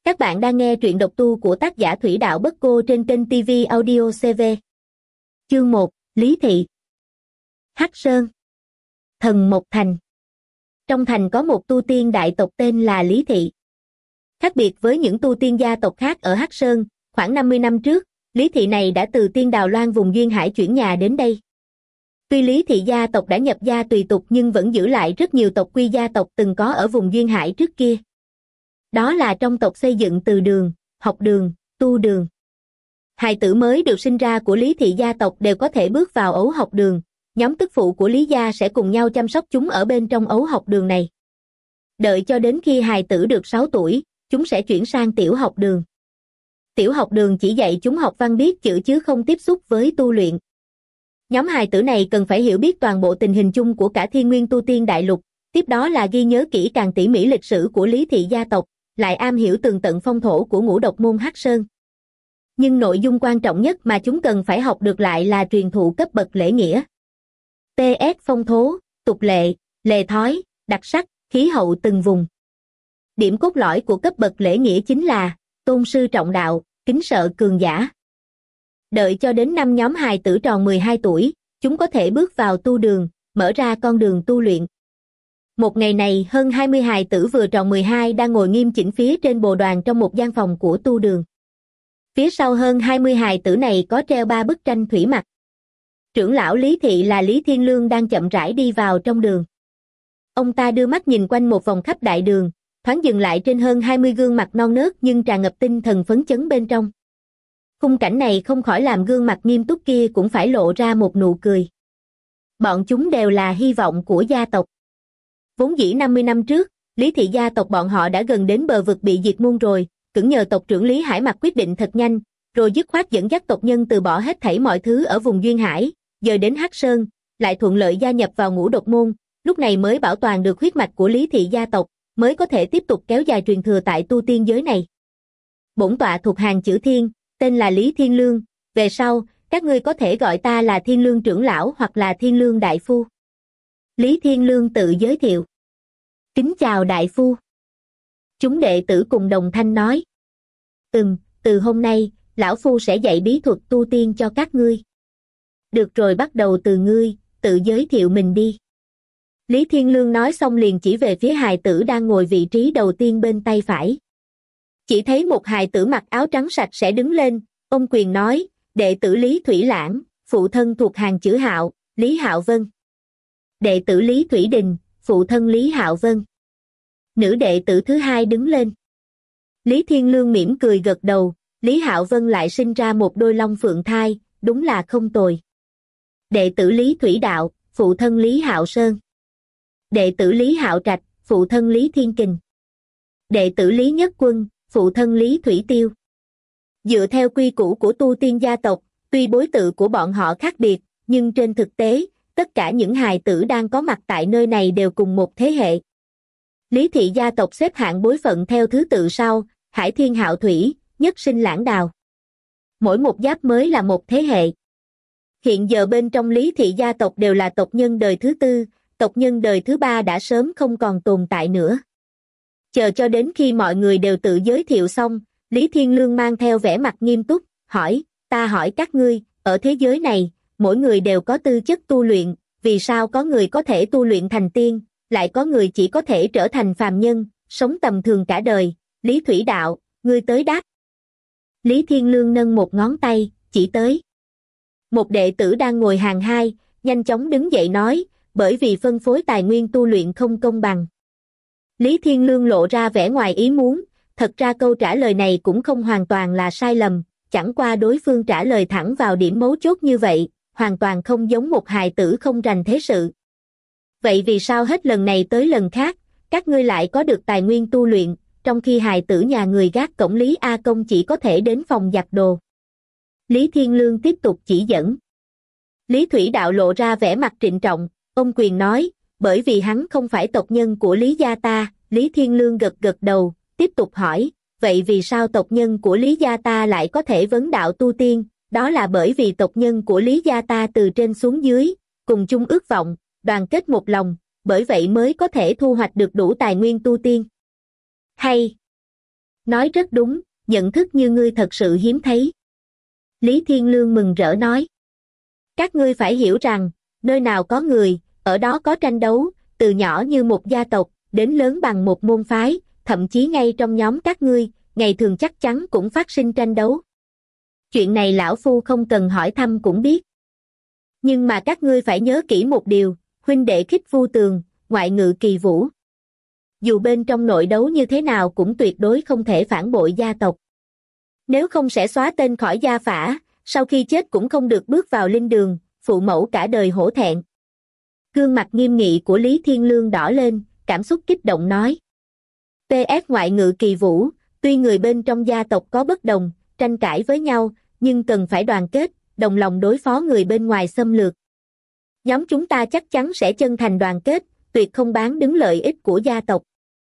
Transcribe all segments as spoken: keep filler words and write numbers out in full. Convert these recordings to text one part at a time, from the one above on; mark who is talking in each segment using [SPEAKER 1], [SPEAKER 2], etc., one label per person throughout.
[SPEAKER 1] Các bạn đang nghe truyện độc tu của tác giả Thủy Đạo Bất Cô trên kênh ti vi Audio xê vê. Chương một, Lý Thị. Hắc Sơn. Thần Mộc Thành. Trong thành có một tu tiên đại tộc tên là Lý Thị. Khác biệt với những tu tiên gia tộc khác ở Hắc Sơn, khoảng năm mươi năm trước, Lý Thị này đã từ Tiên Đào Loan vùng duyên hải chuyển nhà đến đây. Tuy Lý Thị gia tộc đã nhập gia tùy tục nhưng vẫn giữ lại rất nhiều tộc quy gia tộc từng có ở vùng duyên hải trước kia. Đó là trong tộc xây dựng từ đường, học đường, tu đường. Hài tử mới được sinh ra của Lý Thị gia tộc đều có thể bước vào ấu học đường, nhóm tức phụ của Lý gia sẽ cùng nhau chăm sóc chúng ở bên trong ấu học đường này. Đợi cho đến khi hài tử được sáu tuổi, chúng sẽ chuyển sang tiểu học đường. Tiểu học đường chỉ dạy chúng học văn biết chữ chứ không tiếp xúc với tu luyện. Nhóm hài tử này cần phải hiểu biết toàn bộ tình hình chung của cả Thiên Nguyên tu tiên đại lục, tiếp đó là ghi nhớ kỹ càng tỉ mỉ lịch sử của Lý Thị gia tộc, lại am hiểu tường tận phong thổ của ngũ độc môn Hắc Sơn. Nhưng nội dung quan trọng nhất mà chúng cần phải học được lại là truyền thụ cấp bậc lễ nghĩa. tê ét phong thố, tục lệ, lề thói, đặc sắc, khí hậu từng vùng. Điểm cốt lõi của cấp bậc lễ nghĩa chính là tôn sư trọng đạo, kính sợ cường giả. Đợi cho đến năm nhóm hài tử tròn mười hai tuổi, chúng có thể bước vào tu đường, mở ra con đường tu luyện. Một ngày này, hơn hai mươi hài tử vừa tròn mười hai đang ngồi nghiêm chỉnh phía trên bồ đoàn trong một gian phòng của tu đường. Phía sau hơn hai mươi hài tử này có treo ba bức tranh thủy mặc. Trưởng lão Lý Thị là Lý Thiên Lương đang chậm rãi đi vào trong đường. Ông ta đưa mắt nhìn quanh một vòng khắp đại đường, thoáng dừng lại trên hơn hai mươi gương mặt non nớt nhưng tràn ngập tinh thần phấn chấn bên trong. Khung cảnh này không khỏi làm gương mặt nghiêm túc kia cũng phải lộ ra một nụ cười. Bọn chúng đều là hy vọng của gia tộc. Vốn dĩ năm mươi năm trước, Lý Thị gia tộc bọn họ đã gần đến bờ vực bị diệt môn rồi, cưỡng nhờ tộc trưởng Lý Hải Mặc quyết định thật nhanh, rồi dứt khoát dẫn dắt tộc nhân từ bỏ hết thảy mọi thứ ở vùng duyên hải, giờ đến Hắc Sơn, lại thuận lợi gia nhập vào ngũ độc môn, lúc này mới bảo toàn được huyết mạch của Lý Thị gia tộc, mới có thể tiếp tục kéo dài truyền thừa tại tu tiên giới này. Bổn tọa thuộc hàng chữ Thiên, tên là Lý Thiên Lương, về sau, các ngươi có thể gọi ta là Thiên Lương trưởng lão hoặc là Thiên Lương đại phu. Lý Thiên Lương tự giới thiệu. Kính chào đại phu. Chúng đệ tử cùng đồng thanh nói. Ừm, từ hôm nay, lão phu sẽ dạy bí thuật tu tiên cho các ngươi. Được rồi, bắt đầu từ ngươi, tự giới thiệu mình đi. Lý Thiên Lương nói xong liền chỉ về phía hài tử đang ngồi vị trí đầu tiên bên tay phải. Chỉ thấy một hài tử mặc áo trắng sạch sẽ đứng lên, ông quyền nói, đệ tử Lý Thủy Lãng, phụ thân thuộc hàng chữ Hạo, Lý Hạo Vân. Đệ tử Lý Thủy Đình, phụ thân Lý Hạo Vân. Nữ đệ tử thứ hai đứng lên. Lý Thiên Lương mỉm cười gật đầu, Lý Hạo Vân lại sinh ra một đôi long phượng thai, đúng là không tồi. Đệ tử Lý Thủy Đạo, phụ thân Lý Hạo Sơn. Đệ tử Lý Hạo Trạch, phụ thân Lý Thiên Kình. Đệ tử Lý Nhất Quân, phụ thân Lý Thủy Tiêu. Dựa theo quy củ của tu tiên gia tộc, tuy bối tự của bọn họ khác biệt, nhưng trên thực tế, tất cả những hài tử đang có mặt tại nơi này đều cùng một thế hệ. Lý Thị gia tộc xếp hạng bối phận theo thứ tự sau, Hải Thiên Hạo Thủy, Nhất Sinh Lãng Đào. Mỗi một giáp mới là một thế hệ. Hiện giờ bên trong Lý Thị gia tộc đều là tộc nhân đời thứ tư, tộc nhân đời thứ ba đã sớm không còn tồn tại nữa. Chờ cho đến khi mọi người đều tự giới thiệu xong, Lý Thiên Lương mang theo vẻ mặt nghiêm túc, hỏi, ta hỏi các ngươi, ở thế giới này, mỗi người đều có tư chất tu luyện, vì sao có người có thể tu luyện thành tiên, lại có người chỉ có thể trở thành phàm nhân, sống tầm thường cả đời, Lý Thủy Đạo, ngươi tới đáp. Lý Thiên Lương nâng một ngón tay, chỉ tới. Một đệ tử đang ngồi hàng hai, nhanh chóng đứng dậy nói, bởi vì phân phối tài nguyên tu luyện không công bằng. Lý Thiên Lương lộ ra vẻ ngoài ý muốn, thật ra câu trả lời này cũng không hoàn toàn là sai lầm, chẳng qua đối phương trả lời thẳng vào điểm mấu chốt như vậy, hoàn toàn không giống một hài tử không rành thế sự. Vậy vì sao hết lần này tới lần khác, các ngươi lại có được tài nguyên tu luyện, trong khi hài tử nhà người gác cổng Lý A Công chỉ có thể đến phòng giặt đồ? Lý Thiên Lương tiếp tục chỉ dẫn. Lý Thủy Đạo lộ ra vẻ mặt trịnh trọng, ông quyền nói, bởi vì hắn không phải tộc nhân của Lý gia ta. Lý Thiên Lương gật gật đầu, tiếp tục hỏi, vậy vì sao tộc nhân của Lý gia ta lại có thể vấn đạo tu tiên? Đó là bởi vì tộc nhân của Lý gia ta từ trên xuống dưới, cùng chung ước vọng, đoàn kết một lòng, bởi vậy mới có thể thu hoạch được đủ tài nguyên tu tiên. Hay! Nói rất đúng, nhận thức như ngươi thật sự hiếm thấy. Lý Thiên Lương mừng rỡ nói. Các ngươi phải hiểu rằng, nơi nào có người, ở đó có tranh đấu, từ nhỏ như một gia tộc, đến lớn bằng một môn phái, thậm chí ngay trong nhóm các ngươi, ngày thường chắc chắn cũng phát sinh tranh đấu. Chuyện này lão phu không cần hỏi thăm cũng biết. Nhưng mà các ngươi phải nhớ kỹ một điều, huynh đệ khích vu tường, ngoại ngự kỳ vũ. Dù bên trong nội đấu như thế nào cũng tuyệt đối không thể phản bội gia tộc. Nếu không sẽ xóa tên khỏi gia phả, sau khi chết cũng không được bước vào linh đường, phụ mẫu cả đời hổ thẹn. Gương mặt nghiêm nghị của Lý Thiên Lương đỏ lên, cảm xúc kích động nói. pê ét ngoại ngự kỳ vũ, tuy người bên trong gia tộc có bất đồng, tranh cãi với nhau, nhưng cần phải đoàn kết, đồng lòng đối phó người bên ngoài xâm lược. Nhóm chúng ta chắc chắn sẽ chân thành đoàn kết, tuyệt không bán đứng lợi ích của gia tộc.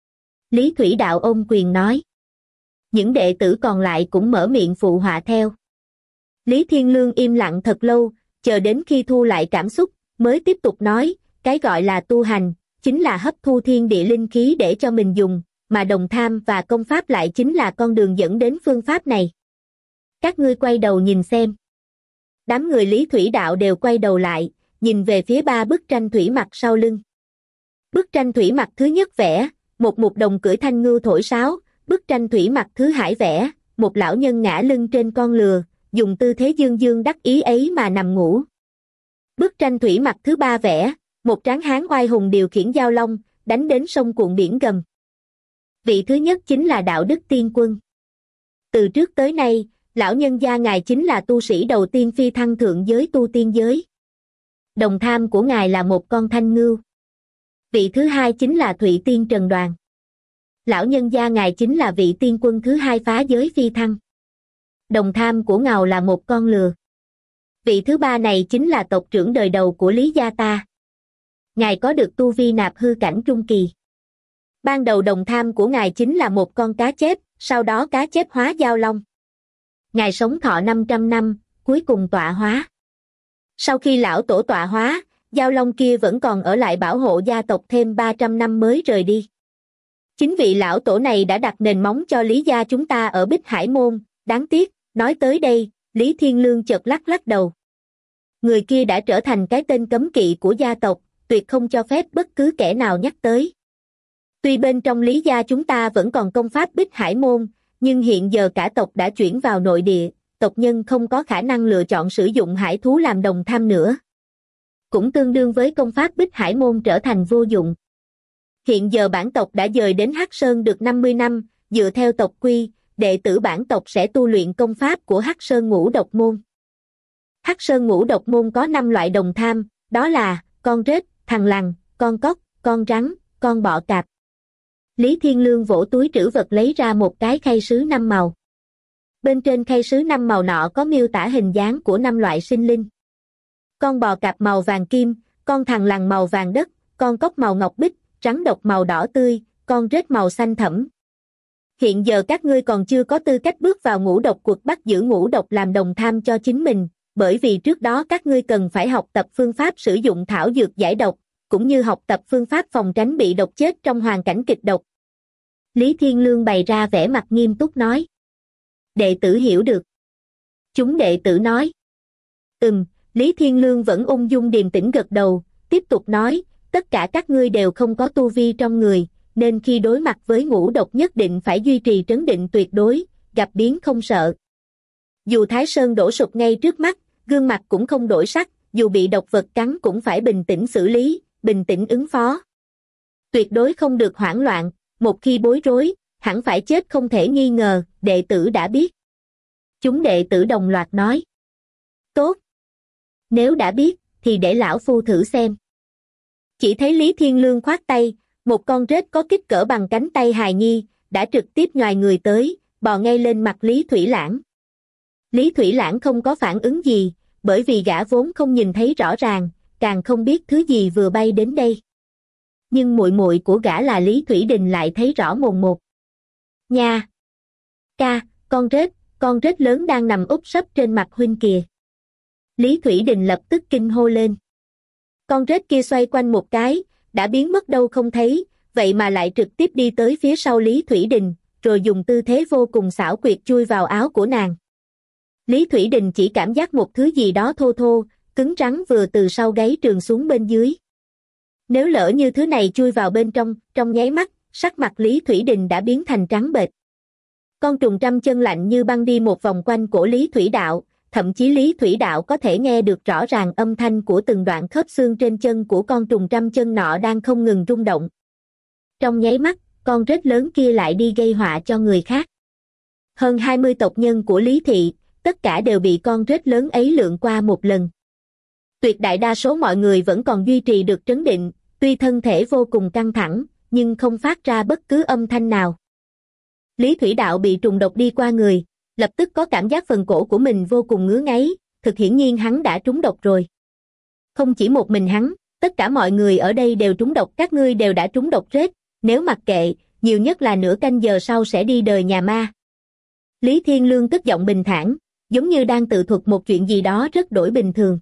[SPEAKER 1] Lý Thủy Đạo ôm quyền nói. Những đệ tử còn lại cũng mở miệng phụ họa theo. Lý Thiên Lương im lặng thật lâu, chờ đến khi thu lại cảm xúc, mới tiếp tục nói, cái gọi là tu hành, chính là hấp thu thiên địa linh khí để cho mình dùng, mà đồng tham và công pháp lại chính là con đường dẫn đến phương pháp này. Các ngươi quay đầu nhìn xem. Đám người Lý Thủy Đạo đều quay đầu lại, nhìn về phía ba bức tranh thủy mặc sau lưng. Bức tranh thủy mặc thứ nhất vẽ, một mục đồng cưỡi thanh ngưu thổi sáo, bức tranh thủy mặc thứ hai vẽ, một lão nhân ngã lưng trên con lừa, dùng tư thế dương dương đắc ý ấy mà nằm ngủ. Bức tranh thủy mặc thứ ba vẽ, một tráng hán oai hùng điều khiển giao long, đánh đến sông cuộn biển gầm. Vị thứ nhất chính là đạo đức tiên quân. Từ trước tới nay, lão nhân gia ngài chính là tu sĩ đầu tiên phi thăng thượng giới tu tiên giới. Đồng tham của ngài là một con thanh ngưu. Vị thứ hai chính là Thụy Tiên Trần Đoàn. Lão nhân gia ngài chính là vị tiên quân thứ hai phá giới phi thăng. Đồng tham của ngài là một con lừa. Vị thứ ba này chính là tộc trưởng đời đầu của Lý gia ta. Ngài có được tu vi nạp hư cảnh trung kỳ. Ban đầu đồng tham của ngài chính là một con cá chép, sau đó cá chép hóa giao long. Ngài sống thọ năm trăm năm, cuối cùng tọa hóa. Sau khi lão tổ tọa hóa, giao long kia vẫn còn ở lại bảo hộ gia tộc thêm ba trăm năm mới rời đi. Chính vị lão tổ này đã đặt nền móng cho Lý gia chúng ta ở Bích Hải Môn, đáng tiếc, nói tới đây, Lý Thiên Lương chợt lắc lắc đầu. Người kia đã trở thành cái tên cấm kỵ của gia tộc, tuyệt không cho phép bất cứ kẻ nào nhắc tới. Tuy bên trong Lý gia chúng ta vẫn còn công pháp Bích Hải Môn, nhưng hiện giờ cả tộc đã chuyển vào nội địa, tộc nhân không có khả năng lựa chọn sử dụng hải thú làm đồng tham nữa. Cũng tương đương với công pháp Bích Hải Môn trở thành vô dụng. Hiện giờ bản tộc đã dời đến Hắc Sơn được năm mươi năm, dựa theo tộc quy, đệ tử bản tộc sẽ tu luyện công pháp của Hắc Sơn Ngũ Độc Môn. Hắc Sơn Ngũ Độc Môn có năm loại đồng tham, đó là con rết, thằn lằn, con cóc, con rắn, con bọ cạp. Lý Thiên Lương vỗ túi trữ vật lấy ra một cái khay sứ năm màu. Bên trên khay sứ năm màu nọ có miêu tả hình dáng của năm loại sinh linh. Con bò cạp màu vàng kim, con thằn lằn màu vàng đất, con cóc màu ngọc bích, rắn độc màu đỏ tươi, con rết màu xanh thẫm. Hiện giờ các ngươi còn chưa có tư cách bước vào ngũ độc cuộc bắt giữ ngũ độc làm đồng tham cho chính mình, bởi vì trước đó các ngươi cần phải học tập phương pháp sử dụng thảo dược giải độc, cũng như học tập phương pháp phòng tránh bị độc chết trong hoàn cảnh kịch độc. Lý Thiên Lương bày ra vẻ mặt nghiêm túc nói. Đệ tử hiểu được. Chúng đệ tử nói. Ừm, Lý Thiên Lương vẫn ung dung điềm tĩnh gật đầu, tiếp tục nói, tất cả các ngươi đều không có tu vi trong người, nên khi đối mặt với ngũ độc nhất định phải duy trì trấn định tuyệt đối, gặp biến không sợ. Dù Thái Sơn đổ sụp ngay trước mắt, gương mặt cũng không đổi sắc, dù bị độc vật cắn cũng phải bình tĩnh xử lý, bình tĩnh ứng phó. Tuyệt đối không được hoảng loạn, một khi bối rối, hẳn phải chết không thể nghi ngờ, đệ tử đã biết. Chúng đệ tử đồng loạt nói. Tốt. Nếu đã biết, thì để lão phu thử xem. Chỉ thấy Lý Thiên Lương khoát tay, một con rết có kích cỡ bằng cánh tay hài nhi, đã trực tiếp nhoài người tới, bò ngay lên mặt Lý Thủy Lãng. Lý Thủy Lãng không có phản ứng gì, bởi vì gã vốn không nhìn thấy rõ ràng, càng không biết thứ gì vừa bay đến đây. Nhưng muội muội của gã là Lý Thủy Đình lại thấy rõ mồn một. Nha! Ca, con rết, con rết lớn đang nằm úp sấp trên mặt huynh kìa. Lý Thủy Đình lập tức kinh hô lên. Con rết kia xoay quanh một cái, đã biến mất đâu không thấy, vậy mà lại trực tiếp đi tới phía sau Lý Thủy Đình, rồi dùng tư thế vô cùng xảo quyệt chui vào áo của nàng. Lý Thủy Đình chỉ cảm giác một thứ gì đó thô thô, cứng rắn vừa từ sau gáy trườn xuống bên dưới. Nếu lỡ như thứ này chui vào bên trong, trong nháy mắt, sắc mặt Lý Thủy Đình đã biến thành trắng bệch. Con trùng trăm chân lạnh như băng đi một vòng quanh cổ Lý Thủy Đạo, thậm chí Lý Thủy Đạo có thể nghe được rõ ràng âm thanh của từng đoạn khớp xương trên chân của con trùng trăm chân nọ đang không ngừng rung động. Trong nháy mắt, con rết lớn kia lại đi gây họa cho người khác. Hơn hai mươi tộc nhân của Lý Thị, tất cả đều bị con rết lớn ấy lượn qua một lần. Tuyệt đại đa số mọi người vẫn còn duy trì được trấn định, tuy thân thể vô cùng căng thẳng, nhưng không phát ra bất cứ âm thanh nào. Lý Thủy Đạo bị trùng độc đi qua người, lập tức có cảm giác phần cổ của mình vô cùng ngứa ngáy, thực hiển nhiên hắn đã trúng độc rồi. Không chỉ một mình hắn, tất cả mọi người ở đây đều trúng độc, các ngươi đều đã trúng độc rết, nếu mặc kệ, nhiều nhất là nửa canh giờ sau sẽ đi đời nhà ma. Lý Thiên Lương cất giọng bình thản, giống như đang tự thuật một chuyện gì đó rất đổi bình thường.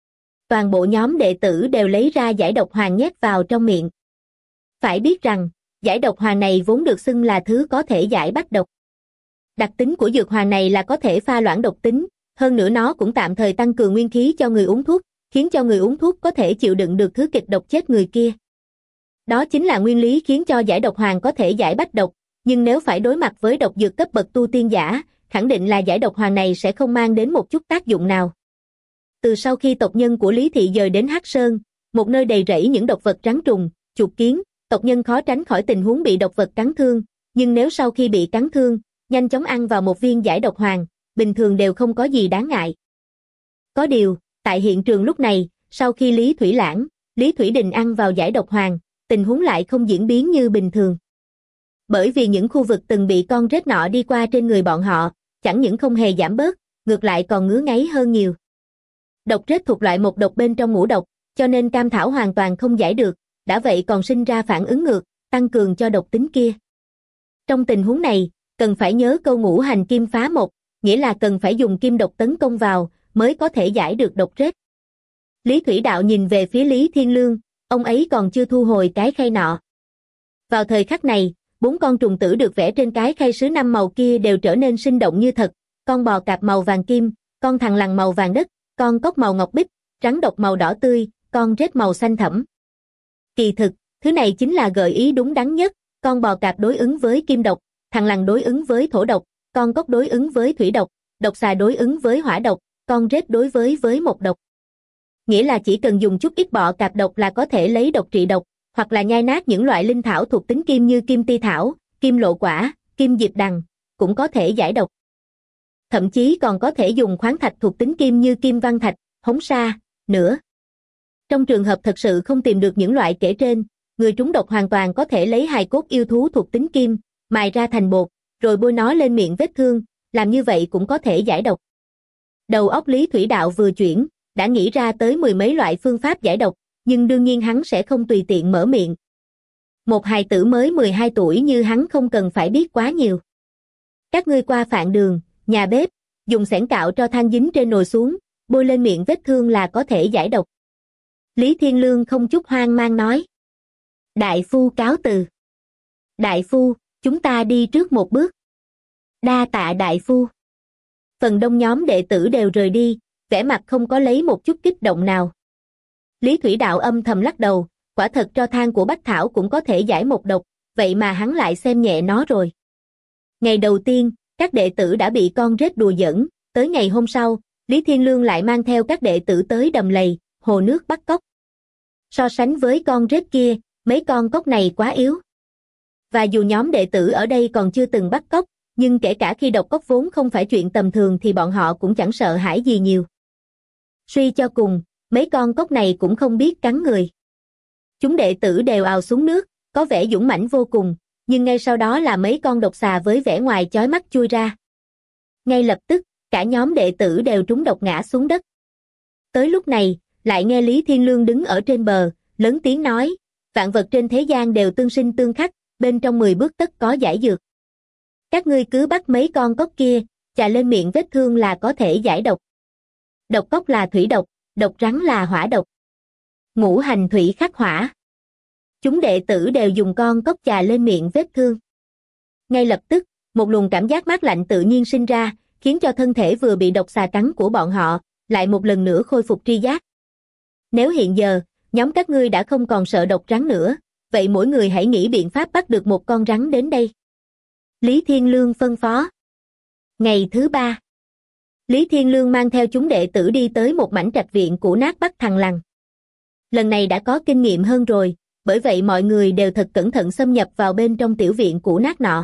[SPEAKER 1] Toàn bộ nhóm đệ tử đều lấy ra giải độc hoàng nhét vào trong miệng. Phải biết rằng, giải độc hoàng này vốn được xưng là thứ có thể giải bách độc. Đặc tính của dược hoàng này là có thể pha loãng độc tính, hơn nữa nó cũng tạm thời tăng cường nguyên khí cho người uống thuốc, khiến cho người uống thuốc có thể chịu đựng được thứ kịch độc chết người kia. Đó chính là nguyên lý khiến cho giải độc hoàng có thể giải bách độc, nhưng nếu phải đối mặt với độc dược cấp bậc tu tiên giả, khẳng định là giải độc hoàng này sẽ không mang đến một chút tác dụng nào. Từ sau khi tộc nhân của Lý Thị dời đến Hắc Sơn, một nơi đầy rẫy những độc vật rắn trùng, chuột kiến, tộc nhân khó tránh khỏi tình huống bị độc vật cắn thương, nhưng nếu sau khi bị cắn thương, nhanh chóng ăn vào một viên giải độc hoàng, bình thường đều không có gì đáng ngại. Có điều, tại hiện trường lúc này, sau khi Lý Thủy Lãng, Lý Thủy Đình ăn vào giải độc hoàng, tình huống lại không diễn biến như bình thường. Bởi vì những khu vực từng bị con rết nọ đi qua trên người bọn họ, chẳng những không hề giảm bớt, ngược lại còn ngứa ngáy hơn nhiều. Độc rết thuộc loại một độc bên trong ngũ độc, cho nên cam thảo hoàn toàn không giải được, đã vậy còn sinh ra phản ứng ngược, tăng cường cho độc tính kia. Trong tình huống này, cần phải nhớ câu ngũ hành kim phá một, nghĩa là cần phải dùng kim độc tấn công vào, mới có thể giải được độc rết. Lý Thủy Đạo nhìn về phía Lý Thiên Lương, ông ấy còn chưa thu hồi cái khay nọ. Vào thời khắc này, bốn con trùng tử được vẽ trên cái khay sứ năm màu kia đều trở nên sinh động như thật, con bò cạp màu vàng kim, con thằn lằn màu vàng đất, con cóc màu ngọc bích, rắn độc màu đỏ tươi, con rết màu xanh thẫm. Kỳ thực, thứ này chính là gợi ý đúng đắn nhất, con bò cạp đối ứng với kim độc, thằn lằn đối ứng với thổ độc, con cóc đối ứng với thủy độc, độc xà đối ứng với hỏa độc, con rết đối với với mộc độc. Nghĩa là chỉ cần dùng chút ít bọ cạp độc là có thể lấy độc trị độc, hoặc là nhai nát những loại linh thảo thuộc tính kim như kim ti thảo, kim lộ quả, kim diệp đằng, cũng có thể giải độc. Thậm chí còn có thể dùng khoáng thạch thuộc tính kim như kim văn thạch, hống sa, nữa. Trong trường hợp thật sự không tìm được những loại kể trên, người trúng độc hoàn toàn có thể lấy hài cốt yêu thú thuộc tính kim, mài ra thành bột, rồi bôi nó lên miệng vết thương, làm như vậy cũng có thể giải độc. Đầu óc Lý Thủy Đạo vừa chuyển, đã nghĩ ra tới mười mấy loại phương pháp giải độc, nhưng đương nhiên hắn sẽ không tùy tiện mở miệng. Một hài tử mới mười hai tuổi như hắn không cần phải biết quá nhiều. Các ngươi qua phạn đường, nhà bếp, dùng xẻng cạo cho than dính trên nồi xuống, bôi lên miệng vết thương là có thể giải độc. Lý Thiên Lương không chút hoang mang nói. Đại phu cáo từ. Đại phu, chúng ta đi trước một bước. Đa tạ đại phu. Phần đông nhóm đệ tử đều rời đi, vẻ mặt không có lấy một chút kích động nào. Lý Thủy Đạo âm thầm lắc đầu, quả thật tro than của Bách Thảo cũng có thể giải một độc, vậy mà hắn lại xem nhẹ nó rồi. Ngày đầu tiên, các đệ tử đã bị con rết đùa giỡn, tới ngày hôm sau, Lý Thiên Lương lại mang theo các đệ tử tới đầm lầy, hồ nước bắt cóc. So sánh với con rết kia, mấy con cóc này quá yếu. Và dù nhóm đệ tử ở đây còn chưa từng bắt cóc, nhưng kể cả khi độc cóc vốn không phải chuyện tầm thường thì bọn họ cũng chẳng sợ hãi gì nhiều. Suy cho cùng, mấy con cóc này cũng không biết cắn người. Chúng đệ tử đều ào xuống nước, có vẻ dũng mãnh vô cùng, nhưng ngay sau đó là mấy con độc xà với vẻ ngoài chói mắt chui ra. Ngay lập tức, cả nhóm đệ tử đều trúng độc ngã xuống đất. Tới lúc này, lại nghe Lý Thiên Lương đứng ở trên bờ, lớn tiếng nói, vạn vật trên thế gian đều tương sinh tương khắc, bên trong mười bước tất có giải dược. Các ngươi cứ bắt mấy con cóc kia, chà lên miệng vết thương là có thể giải độc. Độc cóc là thủy độc, độc rắn là hỏa độc. Ngũ hành thủy khắc hỏa. Chúng đệ tử đều dùng con cóc chà lên miệng vết thương. Ngay lập tức, một luồng cảm giác mát lạnh tự nhiên sinh ra, khiến cho thân thể vừa bị độc xà cắn của bọn họ, lại một lần nữa khôi phục tri giác. Nếu hiện giờ, nhóm các ngươi đã không còn sợ độc rắn nữa, vậy mỗi người hãy nghĩ biện pháp bắt được một con rắn đến đây. Lý Thiên Lương phân phó. Ngày thứ ba, Lý Thiên Lương mang theo chúng đệ tử đi tới một mảnh trạch viện cũ nát Bắc Thằng Lằn. Lần này đã có kinh nghiệm hơn rồi, bởi vậy mọi người đều thật cẩn thận xâm nhập vào bên trong tiểu viện cũ nát nọ.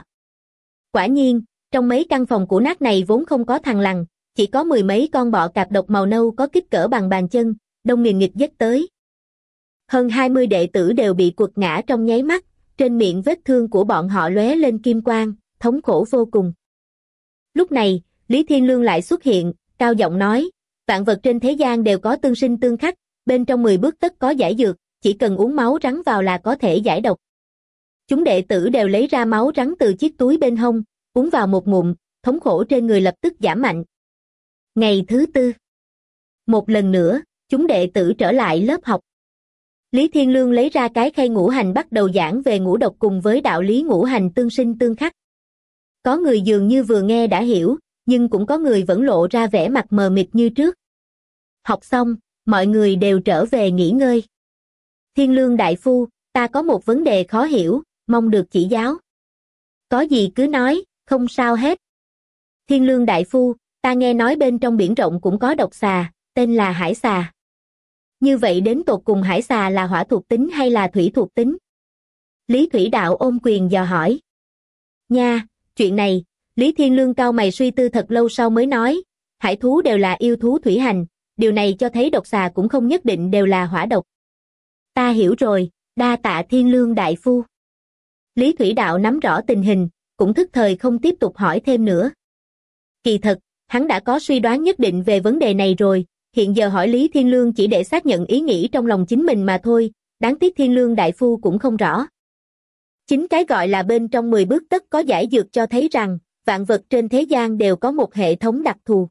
[SPEAKER 1] Quả nhiên, trong mấy căn phòng cũ nát này vốn không có thằn lằn, chỉ có mười mấy con bọ cạp độc màu nâu có kích cỡ bằng bàn chân, đông nghìn nghịch dắt tới. Hơn hai mươi đệ tử đều bị quật ngã trong nháy mắt, trên miệng vết thương của bọn họ lóe lên kim quang, thống khổ vô cùng. Lúc này, Lý Thiên Lương lại xuất hiện, cao giọng nói, vạn vật trên thế gian đều có tương sinh tương khắc, bên trong mười bước tất có giải dược, chỉ cần uống máu rắn vào là có thể giải độc. Chúng đệ tử đều lấy ra máu rắn từ chiếc túi bên hông, uống vào một ngụm, thống khổ trên người lập tức giảm mạnh. Ngày thứ tư, một lần nữa, chúng đệ tử trở lại lớp học. Lý Thiên Lương lấy ra cái khay ngũ hành bắt đầu giảng về ngũ độc cùng với đạo lý ngũ hành tương sinh tương khắc. Có người dường như vừa nghe đã hiểu, nhưng cũng có người vẫn lộ ra vẻ mặt mờ mịt như trước. Học xong, mọi người đều trở về nghỉ ngơi. Thiên Lương đại phu, ta có một vấn đề khó hiểu, mong được chỉ giáo. Có gì cứ nói, không sao hết. Thiên Lương đại phu, ta nghe nói bên trong biển rộng cũng có độc xà, tên là hải xà. Như vậy đến tột cùng hải xà là hỏa thuộc tính hay là thủy thuộc tính? Lý Thủy Đạo ôm quyền dò hỏi. Nha, chuyện này, Lý Thiên Lương cau mày suy tư thật lâu sau mới nói, hải thú đều là yêu thú thủy hành, điều này cho thấy độc xà cũng không nhất định đều là hỏa độc. Ta hiểu rồi, đa tạ Thiên Lương đại phu. Lý Thủy Đạo nắm rõ tình hình, cũng thức thời không tiếp tục hỏi thêm nữa. Kỳ thật, hắn đã có suy đoán nhất định về vấn đề này rồi, hiện giờ hỏi Lý Thiên Lương chỉ để xác nhận ý nghĩ trong lòng chính mình mà thôi, đáng tiếc Thiên Lương đại phu cũng không rõ. Chính cái gọi là bên trong mười bước tất có giải dược cho thấy rằng, vạn vật trên thế gian đều có một hệ thống đặc thù.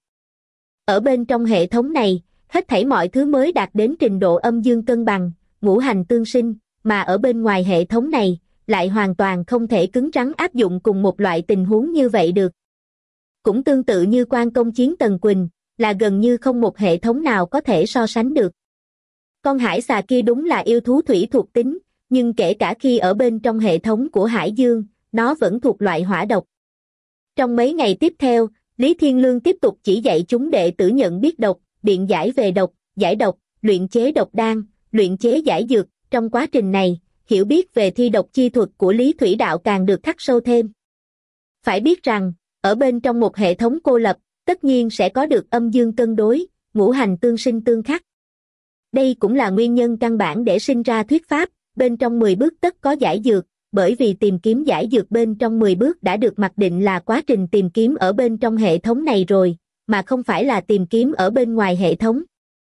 [SPEAKER 1] Ở bên trong hệ thống này, hết thảy mọi thứ mới đạt đến trình độ âm dương cân bằng, ngũ hành tương sinh, mà ở bên ngoài hệ thống này, lại hoàn toàn không thể cứng rắn áp dụng cùng một loại tình huống như vậy được. Cũng tương tự như Quan Công Chiến Tần Quỳnh, là gần như không một hệ thống nào có thể so sánh được. Con hải xà kia đúng là yêu thú thủy thuộc tính, nhưng kể cả khi ở bên trong hệ thống của Hải Dương, nó vẫn thuộc loại hỏa độc. Trong mấy ngày tiếp theo, Lý Thiên Lương tiếp tục chỉ dạy chúng đệ tử nhận biết độc, biện giải về độc, giải độc, luyện chế độc đan, luyện chế giải dược. Trong quá trình này, hiểu biết về thi độc chi thuật của Lý Thủy Đạo càng được khắc sâu thêm. Phải biết rằng, ở bên trong một hệ thống cô lập, tất nhiên sẽ có được âm dương cân đối, ngũ hành tương sinh tương khắc. Đây cũng là nguyên nhân căn bản để sinh ra thuyết pháp, bên trong mười bước tất có giải dược, bởi vì tìm kiếm giải dược bên trong mười bước đã được mặc định là quá trình tìm kiếm ở bên trong hệ thống này rồi, mà không phải là tìm kiếm ở bên ngoài hệ thống.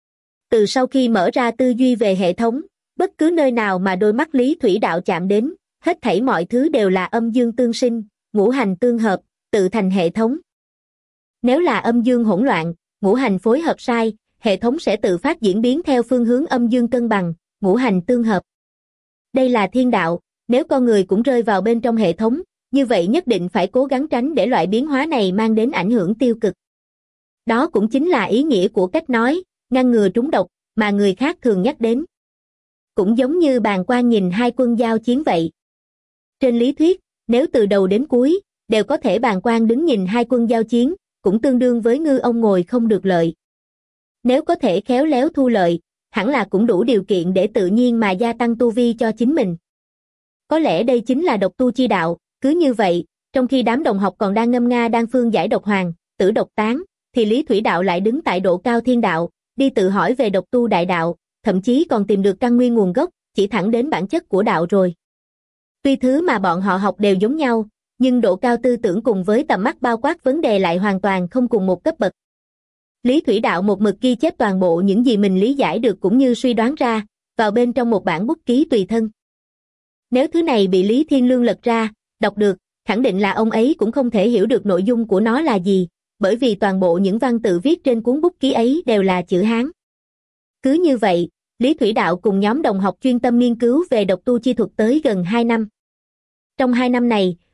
[SPEAKER 1] Từ sau khi mở ra tư duy về hệ thống, bất cứ nơi nào mà đôi mắt Lý Thủy Đạo chạm đến, hết thảy mọi thứ đều là âm dương tương sinh, ngũ hành tương hợp, tự thành hệ thống. Nếu là âm dương hỗn loạn, ngũ hành phối hợp sai, hệ thống sẽ tự phát diễn biến theo phương hướng âm dương cân bằng, ngũ hành tương hợp. Đây là thiên đạo, nếu con người cũng rơi vào bên trong hệ thống, như vậy nhất định phải cố gắng tránh để loại biến hóa này mang đến ảnh hưởng tiêu cực. Đó cũng chính là ý nghĩa của cách nói, ngăn ngừa trúng độc, mà người khác thường nhắc đến. Cũng giống như Bàng Quan nhìn hai quân giao chiến vậy. Trên lý thuyết, nếu từ đầu đến cuối, đều có thể Bàng Quan đứng nhìn hai quân giao chiến, cũng tương đương với ngư ông ngồi không được lợi. Nếu có thể khéo léo thu lợi, hẳn là cũng đủ điều kiện để tự nhiên mà gia tăng tu vi cho chính mình. Có lẽ đây chính là độc tu chi đạo, cứ như vậy, trong khi đám đồng học còn đang ngâm nga đan phương giải độc hoàng, tử độc tán, thì Lý Thủy Đạo lại đứng tại độ cao thiên đạo, đi tự hỏi về độc tu đại đạo, thậm chí còn tìm được căn nguyên nguồn gốc, chỉ thẳng đến bản chất của đạo rồi. Tuy thứ mà bọn họ học đều giống nhau, nhưng độ cao tư tưởng cùng với tầm mắt bao quát vấn đề lại hoàn toàn không cùng một cấp bậc. Lý Thủy Đạo một mực ghi chép toàn bộ những gì mình lý giải được cũng như suy đoán ra, vào bên trong một bản bút ký tùy thân. Nếu thứ này bị Lý Thiên Lương lật ra, đọc được, khẳng định là ông ấy cũng không thể hiểu được nội dung của nó là gì, bởi vì toàn bộ những văn tự viết trên cuốn bút ký ấy đều là chữ Hán. Cứ như vậy, Lý Thủy Đạo cùng nhóm đồng học chuyên tâm nghiên cứu về độc tu chi thuật tới gần hai năm. Trong hai năm này,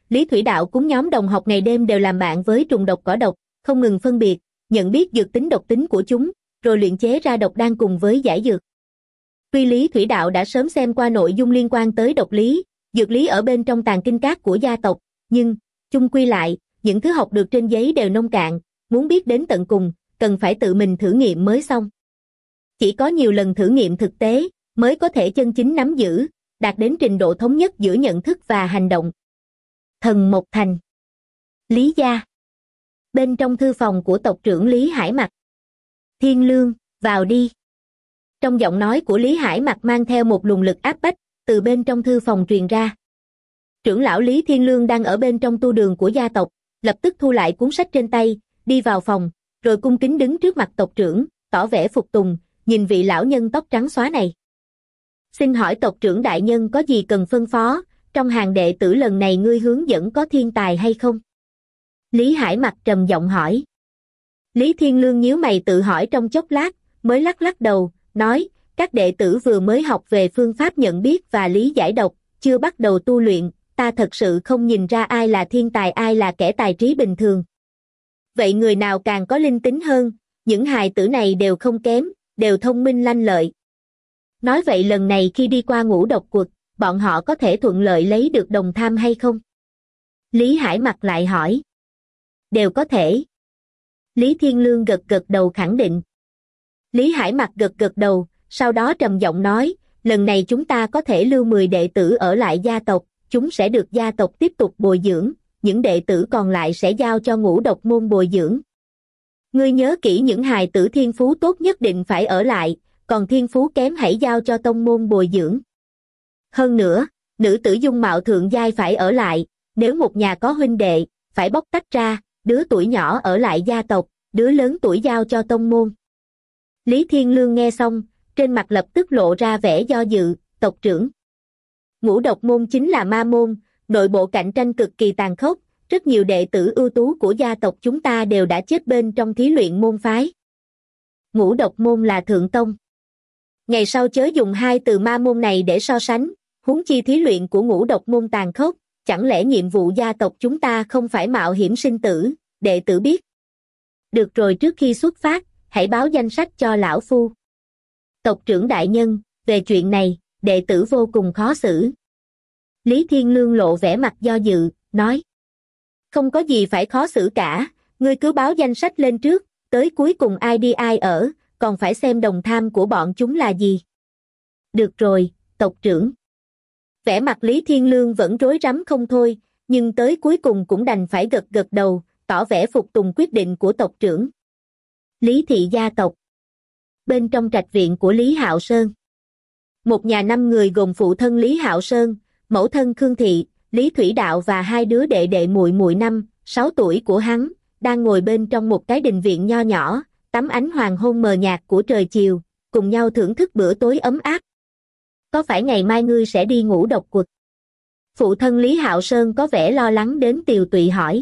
[SPEAKER 1] Lý Thủy Đạo cúng nhóm đồng học ngày đêm đều làm bạn với trùng độc cỏ độc, không ngừng phân biệt, nhận biết dược tính độc tính của chúng, rồi luyện chế ra độc đan cùng với giải dược. Tuy Lý Thủy Đạo đã sớm xem qua nội dung liên quan tới độc lý, dược lý ở bên trong tàng kinh các của gia tộc, nhưng, chung quy lại, những thứ học được trên giấy đều nông cạn, muốn biết đến tận cùng, cần phải tự mình thử nghiệm mới xong. Chỉ có nhiều lần thử nghiệm thực tế, mới có thể chân chính nắm giữ, đạt đến trình độ thống nhất giữa nhận thức và hành động. Thần Mộc Thành, Lý gia. Bên trong thư phòng của tộc trưởng Lý Hải Mặc. Thiên Lương, vào đi. Trong giọng nói của Lý Hải Mặc mang theo một luồng lực áp bách, từ bên trong thư phòng truyền ra. Trưởng lão Lý Thiên Lương đang ở bên trong tu đường của gia tộc, lập tức thu lại cuốn sách trên tay, đi vào phòng, rồi cung kính đứng trước mặt tộc trưởng, tỏ vẻ phục tùng, nhìn vị lão nhân tóc trắng xóa này. Xin hỏi tộc trưởng đại nhân có gì cần phân phó, trong hàng đệ tử lần này ngươi hướng dẫn có thiên tài hay không? Lý Hải Mặc trầm giọng hỏi. Lý Thiên Lương nhíu mày tự hỏi trong chốc lát, mới lắc lắc đầu, nói, các đệ tử vừa mới học về phương pháp nhận biết và lý giải độc, chưa bắt đầu tu luyện, ta thật sự không nhìn ra ai là thiên tài ai là kẻ tài trí bình thường. Vậy người nào càng có linh tính hơn, những hài tử này đều không kém, đều thông minh lanh lợi. Nói vậy lần này khi đi qua ngũ độc quật, bọn họ có thể thuận lợi lấy được đồng tham hay không? Lý Hải Mặc lại hỏi. Đều có thể. Lý Thiên Lương gật gật đầu khẳng định. Lý Hải Mặc gật gật đầu, sau đó trầm giọng nói, lần này chúng ta có thể lưu mười đệ tử ở lại gia tộc, chúng sẽ được gia tộc tiếp tục bồi dưỡng, những đệ tử còn lại sẽ giao cho ngũ độc môn bồi dưỡng. Ngươi nhớ kỹ những hài tử thiên phú tốt nhất định phải ở lại, còn thiên phú kém hãy giao cho tông môn bồi dưỡng. Hơn nữa, nữ tử dung mạo thượng giai phải ở lại, nếu một nhà có huynh đệ, phải bóc tách ra, đứa tuổi nhỏ ở lại gia tộc, đứa lớn tuổi giao cho tông môn. Lý Thiên Lương nghe xong, trên mặt lập tức lộ ra vẻ do dự, tộc trưởng. Ngũ độc môn chính là ma môn, nội bộ cạnh tranh cực kỳ tàn khốc, rất nhiều đệ tử ưu tú của gia tộc chúng ta đều đã chết bên trong thí luyện môn phái. Ngũ độc môn là thượng tông. Ngày sau chớ dùng hai từ ma môn này để so sánh, huống chi thí luyện của ngũ độc môn tàn khốc, chẳng lẽ nhiệm vụ gia tộc chúng ta không phải mạo hiểm sinh tử, đệ tử biết. Được rồi, trước khi xuất phát, hãy báo danh sách cho lão phu. Tộc trưởng đại nhân, về chuyện này, đệ tử vô cùng khó xử. Lý Thiên Lương lộ vẻ mặt do dự, nói. Không có gì phải khó xử cả, ngươi cứ báo danh sách lên trước, tới cuối cùng ai đi ai ở, còn phải xem đồng tham của bọn chúng là gì. Được rồi, tộc trưởng. Vẻ mặt Lý Thiên Lương vẫn rối rắm không thôi, nhưng tới cuối cùng cũng đành phải gật gật đầu, tỏ vẻ phục tùng quyết định của tộc trưởng. Lý thị gia tộc. Bên trong trạch viện của Lý Hạo Sơn. Một nhà năm người gồm phụ thân Lý Hạo Sơn, mẫu thân Khương Thị, Lý Thủy Đạo và hai đứa đệ đệ muội muội năm, sáu tuổi của hắn, đang ngồi bên trong một cái đình viện nho nhỏ, tắm ánh hoàng hôn mờ nhạt của trời chiều, cùng nhau thưởng thức bữa tối ấm áp. Có phải ngày mai ngươi sẽ đi ngũ độc quật? Phụ thân Lý Hạo Sơn có vẻ lo lắng đến tiều tụy hỏi.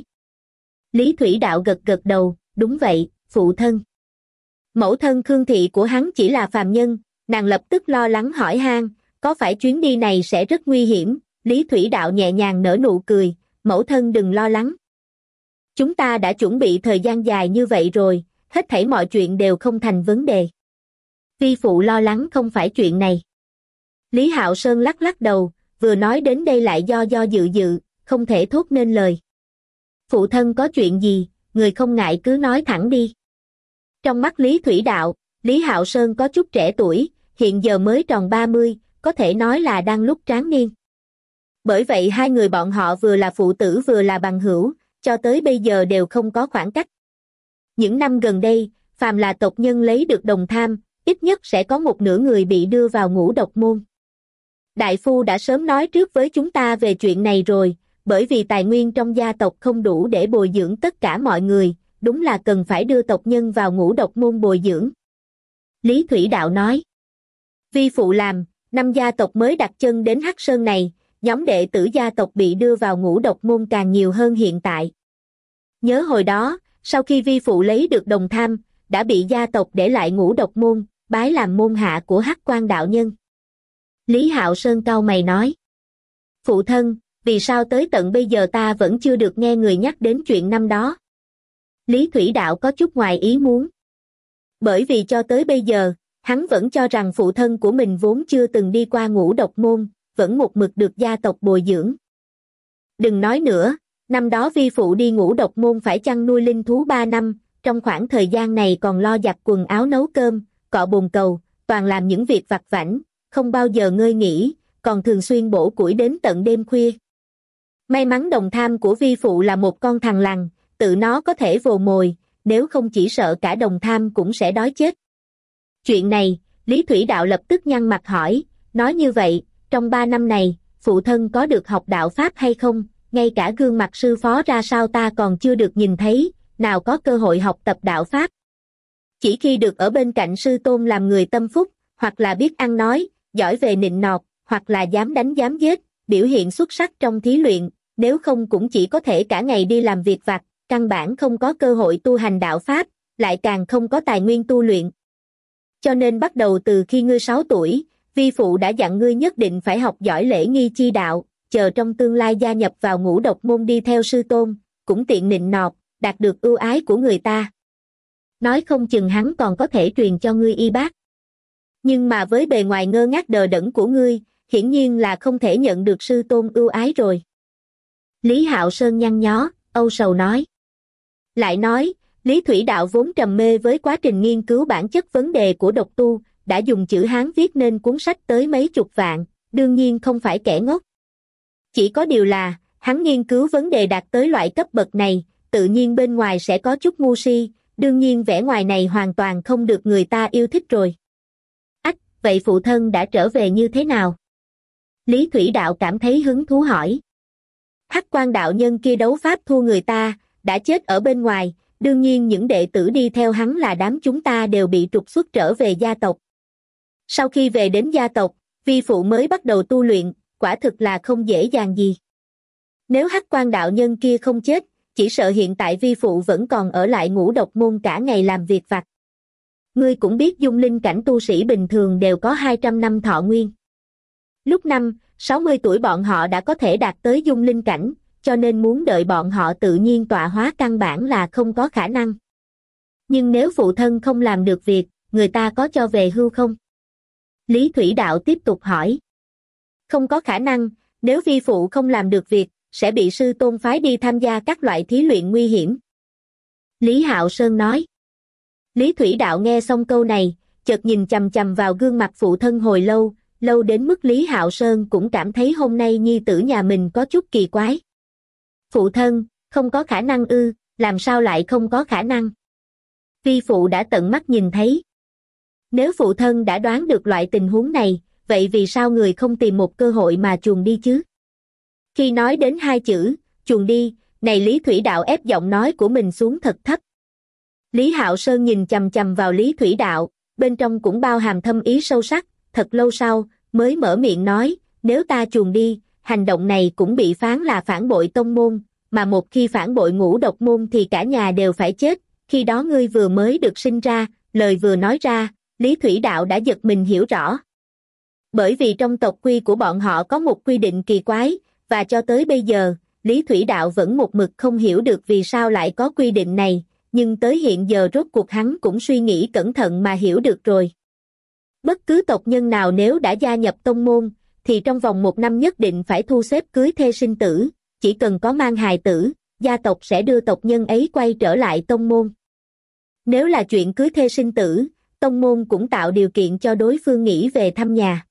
[SPEAKER 1] Lý Thủy Đạo gật gật đầu, đúng vậy, phụ thân. Mẫu thân Khương Thị của hắn chỉ là phàm nhân, nàng lập tức lo lắng hỏi han, có phải chuyến đi này sẽ rất nguy hiểm? Lý Thủy Đạo nhẹ nhàng nở nụ cười, mẫu thân đừng lo lắng. Chúng ta đã chuẩn bị thời gian dài như vậy rồi, hết thảy mọi chuyện đều không thành vấn đề. Vi phụ lo lắng không phải chuyện này. Lý Hạo Sơn lắc lắc đầu, vừa nói đến đây lại do do dự dự, không thể thốt nên lời. Phụ thân có chuyện gì, người không ngại cứ nói thẳng đi. Trong mắt Lý Thủy Đạo, Lý Hạo Sơn có chút trẻ tuổi, hiện giờ mới tròn ba mươi, có thể nói là đang lúc tráng niên. Bởi vậy hai người bọn họ vừa là phụ tử vừa là bằng hữu, cho tới bây giờ đều không có khoảng cách. Những năm gần đây, phàm là tộc nhân lấy được đồng tham, ít nhất sẽ có một nửa người bị đưa vào ngũ độc môn. Đại phu đã sớm nói trước với chúng ta về chuyện này rồi, bởi vì tài nguyên trong gia tộc không đủ để bồi dưỡng tất cả mọi người, đúng là cần phải đưa tộc nhân vào ngũ độc môn bồi dưỡng. Lý Thủy Đạo nói. Vi phụ làm, năm gia tộc mới đặt chân đến Hắc Sơn này, nhóm đệ tử gia tộc bị đưa vào ngũ độc môn càng nhiều hơn hiện tại. Nhớ hồi đó, sau khi vi phụ lấy được đồng tham, đã bị gia tộc để lại ngũ độc môn, bái làm môn hạ của Hắc Quan đạo nhân. Lý Hạo Sơn cau mày nói. Phụ thân, vì sao tới tận bây giờ ta vẫn chưa được nghe người nhắc đến chuyện năm đó? Lý Thủy Đạo có chút ngoài ý muốn. Bởi vì cho tới bây giờ, hắn vẫn cho rằng phụ thân của mình vốn chưa từng đi qua Ngũ Độc Môn, vẫn một mực được gia tộc bồi dưỡng. Đừng nói nữa, năm đó vi phụ đi Ngũ Độc Môn phải chăn nuôi linh thú ba năm, trong khoảng thời gian này còn lo giặt quần áo nấu cơm, cọ bồn cầu, toàn làm những việc vặt vãnh, không bao giờ ngơi nghỉ, còn thường xuyên bổ củi đến tận đêm khuya. May mắn đồng tham của vi phụ là một con thằn lằn, tự nó có thể vồ mồi, nếu không chỉ sợ cả đồng tham cũng sẽ đói chết. Chuyện này, Lý Thủy Đạo lập tức nhăn mặt hỏi, nói như vậy, trong ba năm này, phụ thân có được học đạo Pháp hay không, ngay cả gương mặt sư phó ra sao ta còn chưa được nhìn thấy, nào có cơ hội học tập đạo Pháp. Chỉ khi được ở bên cạnh sư tôn làm người tâm phúc, hoặc là biết ăn nói, giỏi về nịnh nọt, hoặc là dám đánh dám giết, biểu hiện xuất sắc trong thí luyện, nếu không cũng chỉ có thể cả ngày đi làm việc vặt, căn bản không có cơ hội tu hành đạo Pháp, lại càng không có tài nguyên tu luyện. Cho nên bắt đầu từ khi ngươi sáu tuổi, vi phụ đã dặn ngươi nhất định phải học giỏi lễ nghi chi đạo, chờ trong tương lai gia nhập vào Ngũ Độc Môn đi theo sư tôn, cũng tiện nịnh nọt, đạt được ưu ái của người ta. Nói không chừng hắn còn có thể truyền cho ngươi y bác. Nhưng mà với bề ngoài ngơ ngác đờ đẫn của ngươi, hiển nhiên là không thể nhận được sư tôn ưu ái rồi. Lý Hạo Sơn nhăn nhó, âu sầu nói. Lại nói, Lý Thủy Đạo vốn trầm mê với quá trình nghiên cứu bản chất vấn đề của độc tu, đã dùng chữ Hán viết nên cuốn sách tới mấy chục vạn, đương nhiên không phải kẻ ngốc. Chỉ có điều là, hắn nghiên cứu vấn đề đạt tới loại cấp bậc này, tự nhiên bên ngoài sẽ có chút ngu si, đương nhiên vẻ ngoài này hoàn toàn không được người ta yêu thích rồi. Ách, vậy phụ thân đã trở về như thế nào? Lý Thủy Đạo cảm thấy hứng thú hỏi. Hắc Quan đạo nhân kia đấu pháp thua người ta, đã chết ở bên ngoài, đương nhiên những đệ tử đi theo hắn là đám chúng ta đều bị trục xuất trở về gia tộc. Sau khi về đến gia tộc, vi phụ mới bắt đầu tu luyện, quả thực là không dễ dàng gì. Nếu Hắc Quan đạo nhân kia không chết, chỉ sợ hiện tại vi phụ vẫn còn ở lại Ngũ Độc Môn cả ngày làm việc vặt. Ngươi cũng biết dung linh cảnh tu sĩ bình thường đều có hai trăm năm thọ nguyên. Lúc năm, sáu mươi tuổi bọn họ đã có thể đạt tới dung linh cảnh, cho nên muốn đợi bọn họ tự nhiên tọa hóa căn bản là không có khả năng. Nhưng nếu phụ thân không làm được việc, người ta có cho về hưu không? Lý Thủy Đạo tiếp tục hỏi. Không có khả năng, nếu vi phụ không làm được việc, sẽ bị sư tôn phái đi tham gia các loại thí luyện nguy hiểm. Lý Hạo Sơn nói. Lý Thủy Đạo nghe xong câu này, chợt nhìn chằm chằm vào gương mặt phụ thân hồi lâu, lâu đến mức Lý Hạo Sơn cũng cảm thấy hôm nay nhi tử nhà mình có chút kỳ quái. Phụ thân, không có khả năng ư, làm sao lại không có khả năng? Vi phụ đã tận mắt nhìn thấy. Nếu phụ thân đã đoán được loại tình huống này, vậy vì sao người không tìm một cơ hội mà chuồn đi chứ? Khi nói đến hai chữ, chuồn đi, này Lý Thủy Đạo ép giọng nói của mình xuống thật thấp. Lý Hạo Sơn nhìn chằm chằm vào Lý Thủy Đạo, bên trong cũng bao hàm thâm ý sâu sắc, thật lâu sau, mới mở miệng nói, nếu ta chuồn đi, hành động này cũng bị phán là phản bội tông môn, mà một khi phản bội Ngũ Độc Môn thì cả nhà đều phải chết, khi đó ngươi vừa mới được sinh ra, lời vừa nói ra, Lý Thủy Đạo đã giật mình hiểu rõ. Bởi vì trong tộc quy của bọn họ có một quy định kỳ quái, và cho tới bây giờ, Lý Thủy Đạo vẫn một mực không hiểu được vì sao lại có quy định này, nhưng tới hiện giờ rốt cuộc hắn cũng suy nghĩ cẩn thận mà hiểu được rồi. Bất cứ tộc nhân nào nếu đã gia nhập tông môn, thì trong vòng một năm nhất định phải thu xếp cưới thê sinh tử, chỉ cần có mang hài tử, gia tộc sẽ đưa tộc nhân ấy quay trở lại tông môn. Nếu là chuyện cưới thê sinh tử, tông môn cũng tạo điều kiện cho đối phương nghỉ về thăm nhà.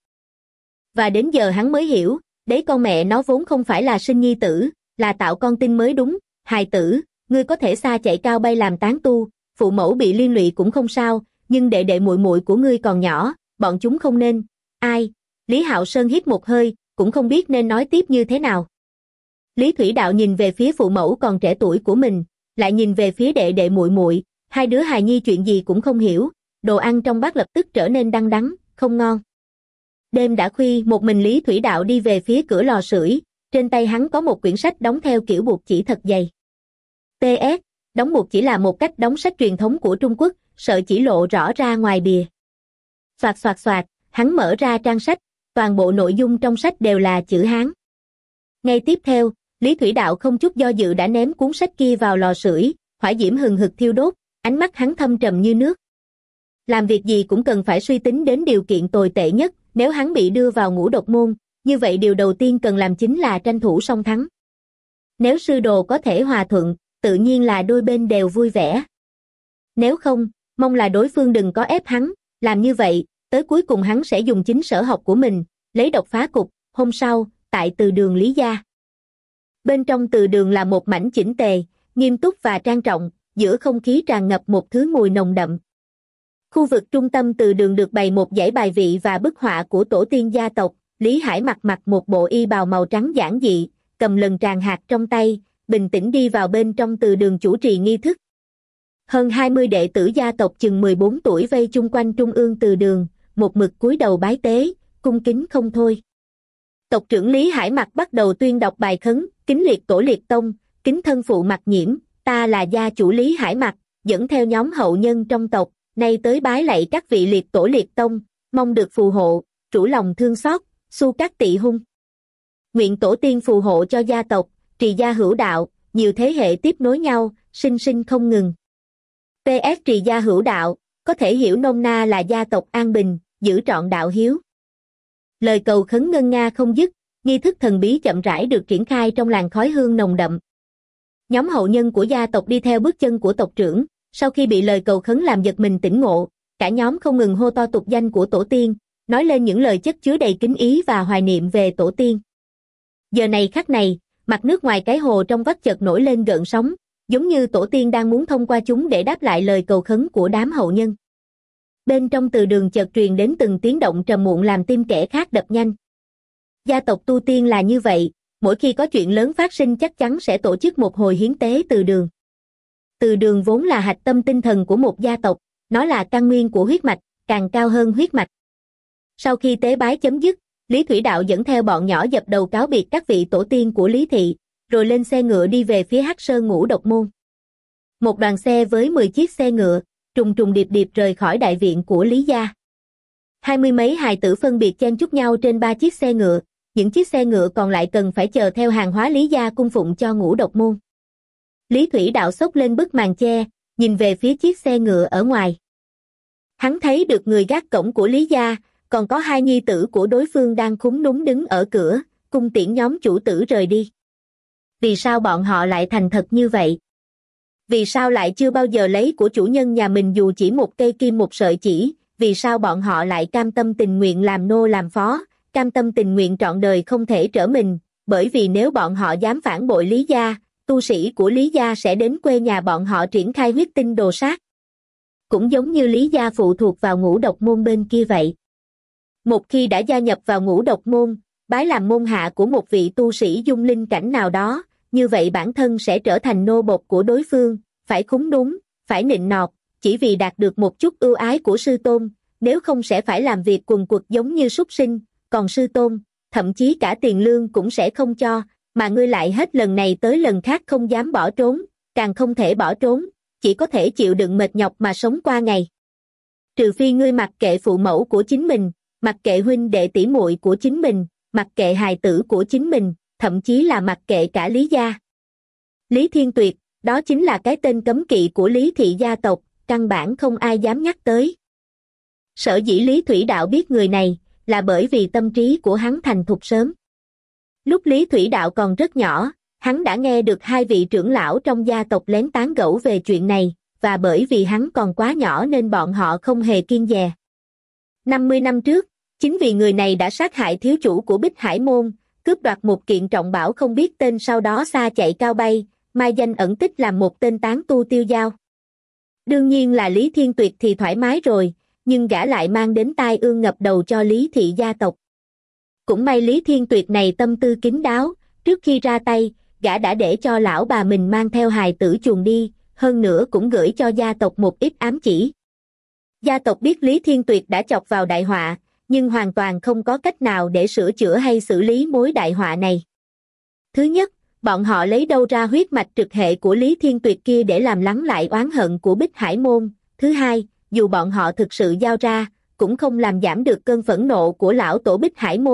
[SPEAKER 1] Và đến giờ hắn mới hiểu, đấy con mẹ nó vốn không phải là sinh nhi tử, là tạo con tin mới đúng, hài tử, ngươi có thể xa chạy cao bay làm tán tu, phụ mẫu bị liên lụy cũng không sao, nhưng đệ đệ muội muội của ngươi còn nhỏ, bọn chúng không nên, ai? Lý Hạo Sơn hít một hơi, cũng không biết nên nói tiếp như thế nào. Lý Thủy Đạo nhìn về phía phụ mẫu còn trẻ tuổi của mình, lại nhìn về phía đệ đệ muội muội, hai đứa hài nhi chuyện gì cũng không hiểu, đồ ăn trong bát lập tức trở nên đắng đắng, không ngon. Đêm đã khuya, một mình Lý Thủy Đạo đi về phía cửa lò sưởi, trên tay hắn có một quyển sách đóng theo kiểu buộc chỉ thật dày. pê ét, đóng buộc chỉ là một cách đóng sách truyền thống của Trung Quốc, sợ chỉ lộ rõ ra ngoài bìa. Xoạt xoạt xoạt, hắn mở ra trang sách, toàn bộ nội dung trong sách đều là chữ Hán. Ngay tiếp theo, Lý Thủy Đạo không chút do dự đã ném cuốn sách kia vào lò sưởi, hỏa diễm hừng hực thiêu đốt, ánh mắt hắn thâm trầm như nước. Làm việc gì cũng cần phải suy tính đến điều kiện tồi tệ nhất, nếu hắn bị đưa vào ngũ độc môn, như vậy điều đầu tiên cần làm chính là tranh thủ song thắng. Nếu sư đồ có thể hòa thuận, tự nhiên là đôi bên đều vui vẻ. Nếu không, mong là đối phương đừng có ép hắn, làm như vậy, tới cuối cùng hắn sẽ dùng chính sở học của mình, lấy độc phá cục. Hôm sau, tại từ đường Lý gia. Bên trong từ đường là một mảnh chỉnh tề, nghiêm túc và trang trọng, giữa không khí tràn ngập một thứ mùi nồng đậm. Khu vực trung tâm từ đường được bày một dãy bài vị và bức họa của tổ tiên gia tộc. Lý Hải mặc mặc một bộ y bào màu trắng giản dị, cầm lần tràng hạt trong tay, bình tĩnh đi vào bên trong từ đường chủ trì nghi thức. Hơn hai mươi đệ tử gia tộc chừng mười bốn tuổi vây chung quanh trung ương từ đường, một mực cúi đầu bái tế, cung kính không thôi. Tộc trưởng Lý Hải mặc bắt đầu tuyên đọc bài khấn, kính liệt tổ liệt tông, kính thân phụ Mặc Nhiễm, ta là gia chủ Lý Hải mặc, dẫn theo nhóm hậu nhân trong tộc, nay tới bái lạy các vị liệt tổ liệt tông, mong được phù hộ, trũ lòng thương xót, xu các tỵ hung. Nguyện tổ tiên phù hộ cho gia tộc, trì gia hữu đạo, nhiều thế hệ tiếp nối nhau, sinh sinh không ngừng. pê ét trì gia hữu đạo, có thể hiểu nôm na là gia tộc an bình, giữ trọn đạo hiếu. Lời cầu khấn ngân nga không dứt, nghi thức thần bí chậm rãi được triển khai trong làn khói hương nồng đậm. Nhóm hậu nhân của gia tộc đi theo bước chân của tộc trưởng, sau khi bị lời cầu khấn làm giật mình tỉnh ngộ, cả nhóm không ngừng hô to tục danh của tổ tiên, nói lên những lời chất chứa đầy kính ý và hoài niệm về tổ tiên. Giờ này khắc này, mặt nước ngoài cái hồ trong vắt chợt nổi lên gợn sóng, giống như tổ tiên đang muốn thông qua chúng để đáp lại lời cầu khấn của đám hậu nhân. Bên trong từ đường chợt truyền đến từng tiếng động trầm muộn làm tim kẻ khác đập nhanh. Gia tộc tu tiên là như vậy, mỗi khi có chuyện lớn phát sinh chắc chắn sẽ tổ chức một hồi hiến tế từ đường. Từ đường vốn là hạch tâm tinh thần của một gia tộc, nó là căn nguyên của huyết mạch, càng cao hơn huyết mạch. Sau khi tế bái chấm dứt, Lý Thủy Đạo dẫn theo bọn nhỏ dập đầu cáo biệt các vị tổ tiên của Lý Thị, rồi lên xe ngựa đi về phía Hắc Sơn Ngũ Độc Môn. Một đoàn xe với mười chiếc xe ngựa, trùng trùng điệp điệp rời khỏi đại viện của Lý gia. Hai mươi mấy hài tử phân biệt chen chúc nhau trên ba chiếc xe ngựa, những chiếc xe ngựa còn lại cần phải chờ theo hàng hóa Lý gia cung phụng cho Ngũ Độc Môn. Lý Thủy Đạo xốc lên bức màn che, nhìn về phía chiếc xe ngựa ở ngoài. Hắn thấy được người gác cổng của Lý gia, còn có hai nhi tử của đối phương đang khúm núm đứng ở cửa, cung tiễn nhóm chủ tử rời đi. Vì sao bọn họ lại thành thật như vậy? Vì sao lại chưa bao giờ lấy của chủ nhân nhà mình dù chỉ một cây kim một sợi chỉ? Vì sao bọn họ lại cam tâm tình nguyện làm nô làm phó, cam tâm tình nguyện trọn đời không thể trở mình? Bởi vì nếu bọn họ dám phản bội Lý gia, tu sĩ của Lý gia sẽ đến quê nhà bọn họ triển khai huyết tinh đồ sát. Cũng giống như Lý gia phụ thuộc vào Ngũ Độc Môn bên kia vậy. Một khi đã gia nhập vào Ngũ Độc Môn, bái làm môn hạ của một vị tu sĩ dung linh cảnh nào đó, như vậy bản thân sẽ trở thành nô bộc của đối phương, phải khúm núm, phải nịnh nọt, chỉ vì đạt được một chút ưu ái của sư tôn, nếu không sẽ phải làm việc quần quật giống như súc sinh, còn sư tôn, thậm chí cả tiền lương cũng sẽ không cho, mà ngươi lại hết lần này tới lần khác không dám bỏ trốn, càng không thể bỏ trốn, chỉ có thể chịu đựng mệt nhọc mà sống qua ngày. Trừ phi ngươi mặc kệ phụ mẫu của chính mình, mặc kệ huynh đệ tỷ muội của chính mình, mặc kệ hài tử của chính mình, thậm chí là mặc kệ cả Lý gia. Lý Thiên Tuyệt, đó chính là cái tên cấm kỵ của Lý thị gia tộc, căn bản không ai dám nhắc tới. Sở dĩ Lý Thủy Đạo biết người này, là bởi vì tâm trí của hắn thành thục sớm. Lúc Lý Thủy Đạo còn rất nhỏ, hắn đã nghe được hai vị trưởng lão trong gia tộc lén tán gẫu về chuyện này, và bởi vì hắn còn quá nhỏ nên bọn họ không hề kiêng dè. năm mươi năm trước, chính vì người này đã sát hại thiếu chủ của Bích Hải Môn, cướp đoạt một kiện trọng bảo không biết tên, sau đó xa chạy cao bay, mai danh ẩn tích làm một tên tán tu tiêu dao. Đương nhiên là Lý Thiên Tuyệt thì thoải mái rồi, nhưng gã lại mang đến tai ương ngập đầu cho Lý thị gia tộc. Cũng may Lý Thiên Tuyệt này tâm tư kín đáo, trước khi ra tay, gã đã để cho lão bà mình mang theo hài tử chuồn đi, hơn nữa cũng gửi cho gia tộc một ít ám chỉ. Gia tộc biết Lý Thiên Tuyệt đã chọc vào đại họa, nhưng hoàn toàn không có cách nào để sửa chữa hay xử lý mối đại họa này. Thứ nhất, bọn họ lấy đâu ra huyết mạch trực hệ của Lý Thiên Tuyệt kia để làm lắng lại oán hận của Bích Hải Môn. Thứ hai, dù bọn họ thực sự giao ra, cũng không làm giảm được cơn phẫn nộ của lão tổ Bích Hải Môn,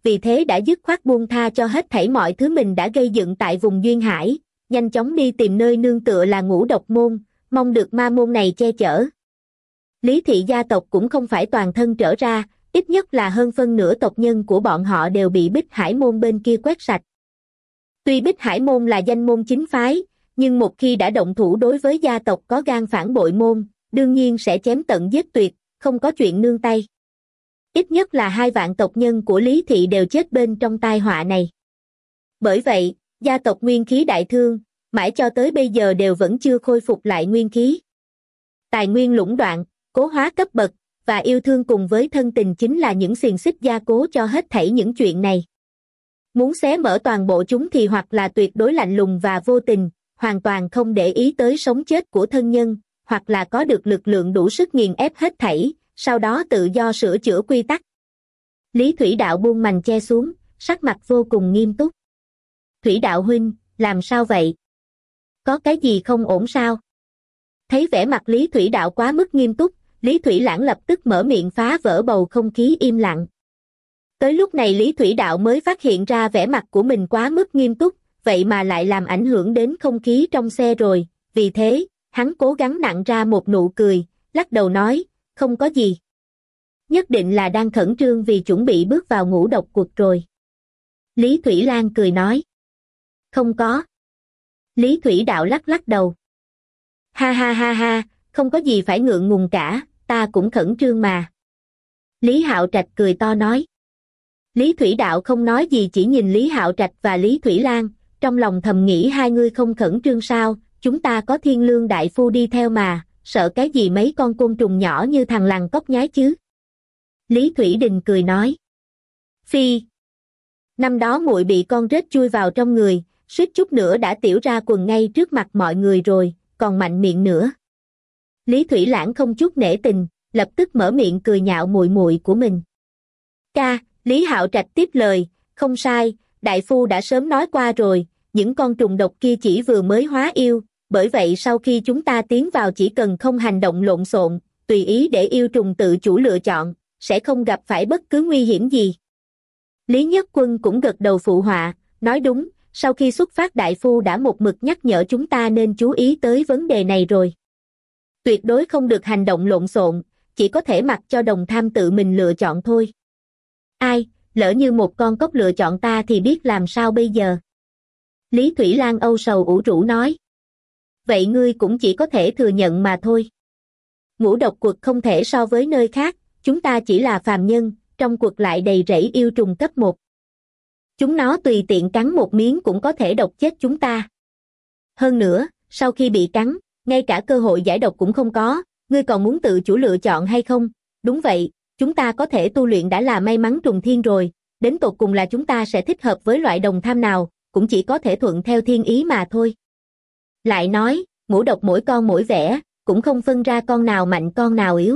[SPEAKER 1] vì thế đã dứt khoát buông tha cho hết thảy mọi thứ mình đã gây dựng tại vùng Duyên Hải, nhanh chóng đi tìm nơi nương tựa là Ngũ Độc Môn, mong được ma môn này che chở. Lý thị gia tộc cũng không phải toàn thân trở ra, ít nhất là hơn phân nửa tộc nhân của bọn họ đều bị Bích Hải môn bên kia quét sạch. Tuy Bích Hải môn là danh môn chính phái, nhưng một khi đã động thủ đối với gia tộc có gan phản bội môn, đương nhiên sẽ chém tận giết tuyệt, không có chuyện nương tay. Ít nhất là hai vạn tộc nhân của Lý thị đều chết bên trong tai họa này. Bởi vậy, gia tộc nguyên khí đại thương, mãi cho tới bây giờ đều vẫn chưa khôi phục lại nguyên khí. Tài nguyên lũng đoạn, cố hóa cấp bậc, và yêu thương cùng với thân tình chính là những xiềng xích gia cố cho hết thảy những chuyện này. Muốn xé mở toàn bộ chúng thì hoặc là tuyệt đối lạnh lùng và vô tình, hoàn toàn không để ý tới sống chết của thân nhân, hoặc là có được lực lượng đủ sức nghiền ép hết thảy, sau đó tự do sửa chữa quy tắc. Lý Thủy Đạo buông mành che xuống, sắc mặt vô cùng nghiêm túc. Thủy Đạo huynh, làm sao vậy? Có cái gì không ổn sao? Thấy vẻ mặt Lý Thủy Đạo quá mức nghiêm túc, Lý Thủy Lãng lập tức mở miệng phá vỡ bầu không khí im lặng. Tới lúc này Lý Thủy Đạo mới phát hiện ra vẻ mặt của mình quá mức nghiêm túc, vậy mà lại làm ảnh hưởng đến không khí trong xe rồi, vì thế, hắn cố gắng nặn ra một nụ cười, lắc đầu nói, không có gì. Nhất định là đang khẩn trương vì chuẩn bị bước vào ngũ độc cuộc rồi. Lý Thủy Lan cười nói. Không có. Lý Thủy Đạo lắc lắc đầu. Ha ha ha ha, không có gì phải ngượng ngùng cả, ta cũng khẩn trương mà. Lý Hạo Trạch cười to nói. Lý Thủy Đạo không nói gì chỉ nhìn Lý Hạo Trạch và Lý Thủy Lan, trong lòng thầm nghĩ hai người không khẩn trương sao, chúng ta có Thiên Lương đại phu đi theo mà, sợ cái gì mấy con côn trùng nhỏ như thằng lằn cóc nhái chứ. Lý Thủy Đình cười nói. Phi. Năm đó muội bị con rết chui vào trong người, suýt chút nữa đã tiểu ra quần ngay trước mặt mọi người rồi, còn mạnh miệng nữa. Lý Thủy Lãng không chút nể tình, lập tức mở miệng cười nhạo muội muội của mình. Ca, Lý Hạo Trạch tiếp lời, không sai, đại phu đã sớm nói qua rồi, những con trùng độc kia chỉ vừa mới hóa yêu, bởi vậy sau khi chúng ta tiến vào chỉ cần không hành động lộn xộn, tùy ý để yêu trùng tự chủ lựa chọn, sẽ không gặp phải bất cứ nguy hiểm gì. Lý Nhất Quân cũng gật đầu phụ họa, nói đúng, sau khi xuất phát đại phu đã một mực nhắc nhở chúng ta nên chú ý tới vấn đề này rồi. Tuyệt đối không được hành động lộn xộn, chỉ có thể mặc cho đồng tham tự mình lựa chọn thôi. Ai, lỡ như một con cóc lựa chọn ta thì biết làm sao bây giờ? Lý Thủy Lan âu sầu ủ rũ nói. Vậy ngươi cũng chỉ có thể thừa nhận mà thôi. Ngũ độc quật không thể so với nơi khác, chúng ta chỉ là phàm nhân, trong quật lại đầy rẫy yêu trùng cấp một. Chúng nó tùy tiện cắn một miếng cũng có thể độc chết chúng ta. Hơn nữa, sau khi bị cắn, ngay cả cơ hội giải độc cũng không có, ngươi còn muốn tự chủ lựa chọn hay không? Đúng vậy, chúng ta có thể tu luyện đã là may mắn trùng thiên rồi, đến tột cùng là chúng ta sẽ thích hợp với loại đồng tham nào, cũng chỉ có thể thuận theo thiên ý mà thôi. Lại nói, ngũ độc mỗi con mỗi vẻ, cũng không phân ra con nào mạnh con nào yếu.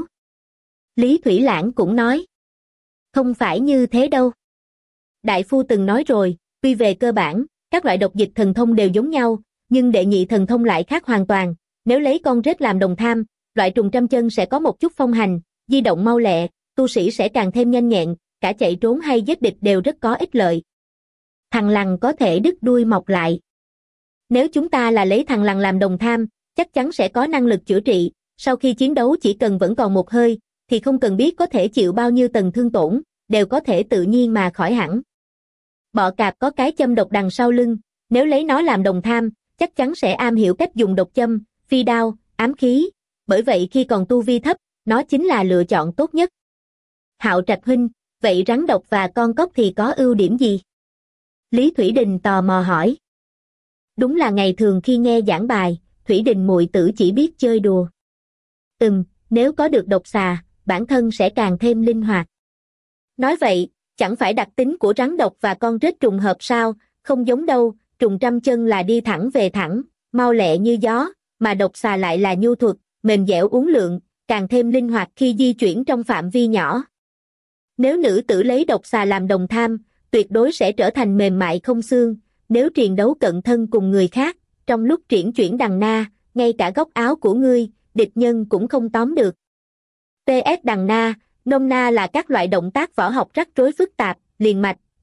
[SPEAKER 1] Lý Thủy Lãng cũng nói. Không phải như thế đâu. Đại phu từng nói rồi, tuy về cơ bản, các loại độc dịch thần thông đều giống nhau, nhưng đệ nhị thần thông lại khác hoàn toàn. Nếu lấy con rết làm đồng tham, loại trùng trăm chân sẽ có một chút phong hành, di động mau lẹ, tu sĩ sẽ càng thêm nhanh nhẹn, cả chạy trốn hay giết địch đều rất có ích lợi. Thằng lằn có thể đứt đuôi mọc lại. Nếu chúng ta là lấy thằng lằn làm đồng tham, chắc chắn sẽ có năng lực chữa trị, sau khi chiến đấu chỉ cần vẫn còn một hơi, thì không cần biết có thể chịu bao nhiêu tầng thương tổn, đều có thể tự nhiên mà khỏi hẳn. Bọ cạp có cái châm độc đằng sau lưng, nếu lấy nó làm đồng tham, chắc chắn sẽ am hiểu cách dùng độc châm, phi đao, ám khí, bởi vậy khi còn tu vi thấp, nó chính là lựa chọn tốt nhất. Hạo Trạch huynh, vậy rắn độc và con cóc thì có ưu điểm gì? Lý Thủy Đình tò mò hỏi. Đúng là ngày thường khi nghe giảng bài, Thủy Đình muội tử chỉ biết chơi đùa. Ừm, nếu có được độc xà, bản thân sẽ càng thêm linh hoạt. Nói vậy, chẳng phải đặc tính của rắn độc và con rết trùng hợp sao, không giống đâu, trùng trăm chân là đi thẳng về thẳng, mau lẹ như gió, mà độc xà lại là nhu thuật, mềm dẻo uốn lượn, càng thêm linh hoạt khi di chuyển trong phạm vi nhỏ. Nếu nữ tử lấy độc xà làm đồng tham, tuyệt đối sẽ trở thành mềm mại không xương, nếu triền đấu cận thân cùng người khác, trong lúc triển chuyển đằng na, ngay cả góc áo của ngươi, địch nhân cũng không tóm được. pê ét đằng na, nôm na là các loại động tác võ học rắc rối phức tạp, liền mạch,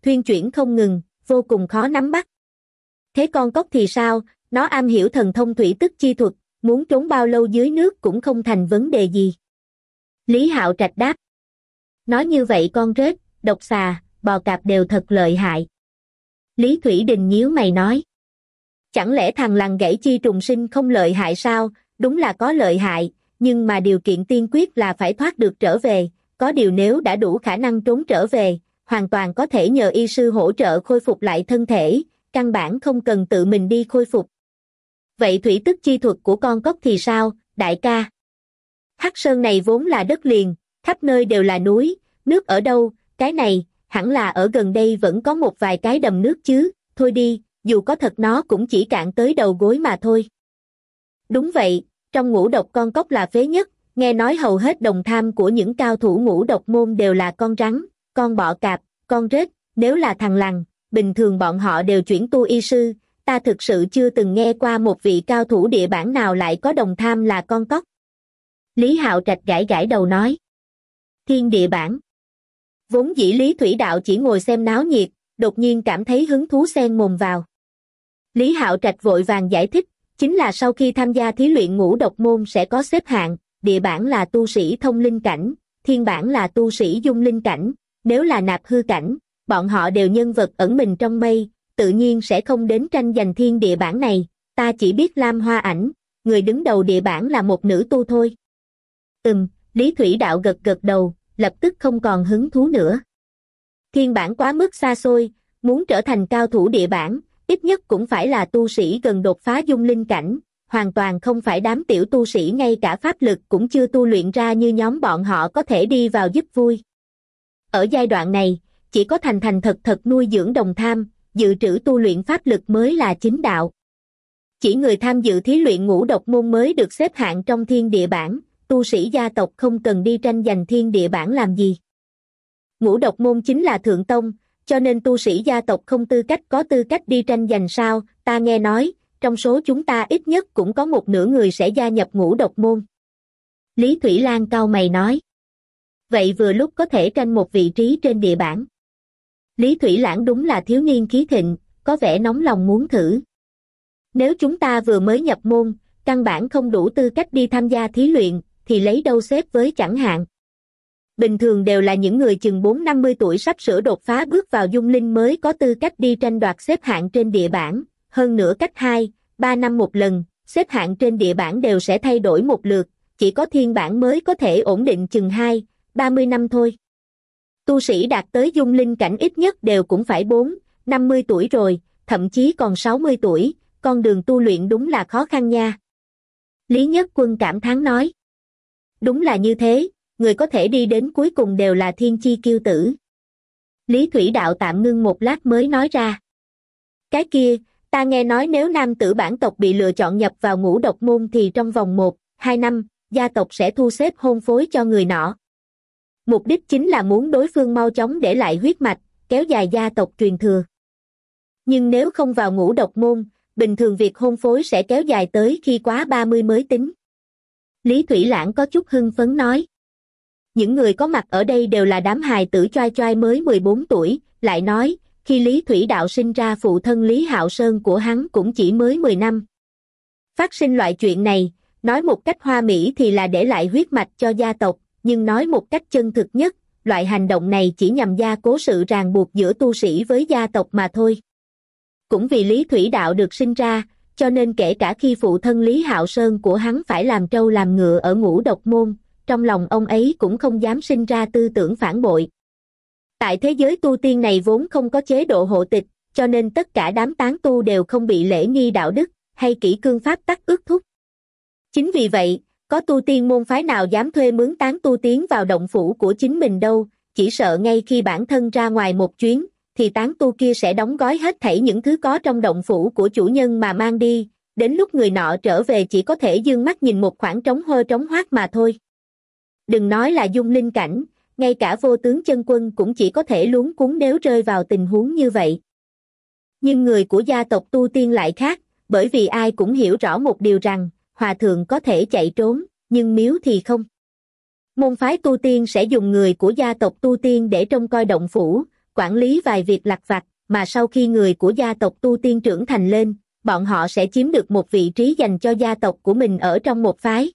[SPEAKER 1] thuyên chuyển không ngừng, vô cùng khó nắm bắt. Thế con cóc thì sao, nó am hiểu thần thông thủy tức chi thuật, muốn trốn bao lâu dưới nước cũng không thành vấn đề gì. Lý Hạo Trạch đáp. Nói như vậy con rết, độc xà, bò cạp đều thật lợi hại. Lý Thủy Đình nhíu mày nói. Chẳng lẽ thằng lằn gãy chi trùng sinh không lợi hại sao, đúng là có lợi hại, nhưng mà điều kiện tiên quyết là phải thoát được trở về, có điều nếu đã đủ khả năng trốn trở về, hoàn toàn có thể nhờ y sư hỗ trợ khôi phục lại thân thể, căn bản không cần tự mình đi khôi phục. Vậy thủy tức chi thuật của con cóc thì sao, đại ca? Hắc Sơn này vốn là đất liền, khắp nơi đều là núi, nước ở đâu, cái này, hẳn là ở gần đây vẫn có một vài cái đầm nước chứ, thôi đi, dù có thật nó cũng chỉ cạn tới đầu gối mà thôi. Đúng vậy, trong ngũ độc con cóc là phế nhất, nghe nói hầu hết đồng tham của những cao thủ ngũ độc môn đều là con rắn, con bọ cạp, con rết, nếu là thằng lằn, bình thường bọn họ đều chuyển tu y sư, ta thực sự chưa từng nghe qua một vị cao thủ địa bản nào lại có đồng tham là con cóc. Lý Hạo Trạch gãi gãi đầu nói. Thiên địa bản. Vốn dĩ Lý Thủy Đạo chỉ ngồi xem náo nhiệt, đột nhiên cảm thấy hứng thú xen mồm vào. Lý Hạo Trạch vội vàng giải thích, chính là sau khi tham gia thí luyện ngũ độc môn sẽ có xếp hạng, địa bản là tu sĩ thông linh cảnh, thiên bản là tu sĩ dung linh cảnh, nếu là nạp hư cảnh, bọn họ đều nhân vật ẩn mình trong mây, tự nhiên sẽ không đến tranh giành thiên địa bản này, ta chỉ biết Lam Hoa Ảnh, người đứng đầu địa bản là một nữ tu thôi. Ừm, Lý Thủy Đạo gật gật đầu, lập tức không còn hứng thú nữa. Thiên bản quá mức xa xôi, muốn trở thành cao thủ địa bản, ít nhất cũng phải là tu sĩ gần đột phá dung linh cảnh, hoàn toàn không phải đám tiểu tu sĩ ngay cả pháp lực cũng chưa tu luyện ra như nhóm bọn họ có thể đi vào giúp vui. Ở giai đoạn này, chỉ có thành thành thật thật nuôi dưỡng đồng tham, dự trữ tu luyện pháp lực mới là chính đạo. Chỉ người tham dự thí luyện ngũ độc môn mới được xếp hạng trong thiên địa bản, tu sĩ gia tộc không cần đi tranh giành thiên địa bản làm gì. Ngũ độc môn chính là thượng tông, cho nên tu sĩ gia tộc không tư cách có tư cách đi tranh giành sao, ta nghe nói, trong số chúng ta ít nhất cũng có một nửa người sẽ gia nhập ngũ độc môn. Lý Thủy Lan cau mày nói. Vậy vừa lúc có thể tranh một vị trí trên địa bản. Lý Thủy Lãng đúng là thiếu niên khí thịnh, có vẻ nóng lòng muốn thử. Nếu chúng ta vừa mới nhập môn, căn bản không đủ tư cách đi tham gia thí luyện, thì lấy đâu xếp với chẳng hạn. Bình thường đều là những người chừng bốn năm mươi tuổi sắp sửa đột phá bước vào dung linh mới có tư cách đi tranh đoạt xếp hạng trên địa bản, hơn nữa cách hai, ba năm một lần, xếp hạng trên địa bản đều sẽ thay đổi một lượt, chỉ có thiên bản mới có thể ổn định chừng hai, ba mươi năm thôi. Tu sĩ đạt tới dung linh cảnh ít nhất đều cũng phải bốn, năm mươi tuổi rồi, thậm chí còn sáu mươi tuổi, con đường tu luyện đúng là khó khăn nha. Lý Nhất Quân cảm thán nói. Đúng là như thế, người có thể đi đến cuối cùng đều là thiên chi kiêu tử. Lý Thủy Đạo tạm ngưng một lát mới nói ra. Cái kia, ta nghe nói nếu nam tử bản tộc bị lựa chọn nhập vào ngũ độc môn thì trong vòng một, hai năm, gia tộc sẽ thu xếp hôn phối cho người nọ. Mục đích chính là muốn đối phương mau chóng để lại huyết mạch, kéo dài gia tộc truyền thừa. Nhưng nếu không vào ngũ độc môn, bình thường việc hôn phối sẽ kéo dài tới khi quá ba mươi mới tính. Lý Thủy Lãng có chút hưng phấn nói. Những người có mặt ở đây đều là đám hài tử choai choai mới mười bốn tuổi, lại nói, khi Lý Thủy Đạo sinh ra phụ thân Lý Hạo Sơn của hắn cũng chỉ mới mười năm. Phát sinh loại chuyện này, nói một cách hoa mỹ thì là để lại huyết mạch cho gia tộc, nhưng nói một cách chân thực nhất, loại hành động này chỉ nhằm gia cố sự ràng buộc giữa tu sĩ với gia tộc mà thôi. Cũng vì Lý Thủy Đạo được sinh ra, cho nên kể cả khi phụ thân Lý Hạo Sơn của hắn phải làm trâu làm ngựa ở ngũ độc môn, trong lòng ông ấy cũng không dám sinh ra tư tưởng phản bội. Tại thế giới tu tiên này vốn không có chế độ hộ tịch, cho nên tất cả đám tán tu đều không bị lễ nghi đạo đức, hay kỷ cương pháp tắc ước thúc. Chính vì vậy, có tu tiên môn phái nào dám thuê mướn tán tu tiến vào động phủ của chính mình đâu, chỉ sợ ngay khi bản thân ra ngoài một chuyến, thì tán tu kia sẽ đóng gói hết thảy những thứ có trong động phủ của chủ nhân mà mang đi, đến lúc người nọ trở về chỉ có thể dương mắt nhìn một khoảng trống hơ trống hoác mà thôi. Đừng nói là dung linh cảnh, ngay cả vô tướng chân quân cũng chỉ có thể luống cuống nếu rơi vào tình huống như vậy. Nhưng người của gia tộc tu tiên lại khác, bởi vì ai cũng hiểu rõ một điều rằng, hòa thượng có thể chạy trốn, nhưng miếu thì không. Môn phái tu tiên sẽ dùng người của gia tộc tu tiên để trông coi động phủ, quản lý vài việc lặt vặt, mà sau khi người của gia tộc tu tiên trưởng thành lên, bọn họ sẽ chiếm được một vị trí dành cho gia tộc của mình ở trong một phái.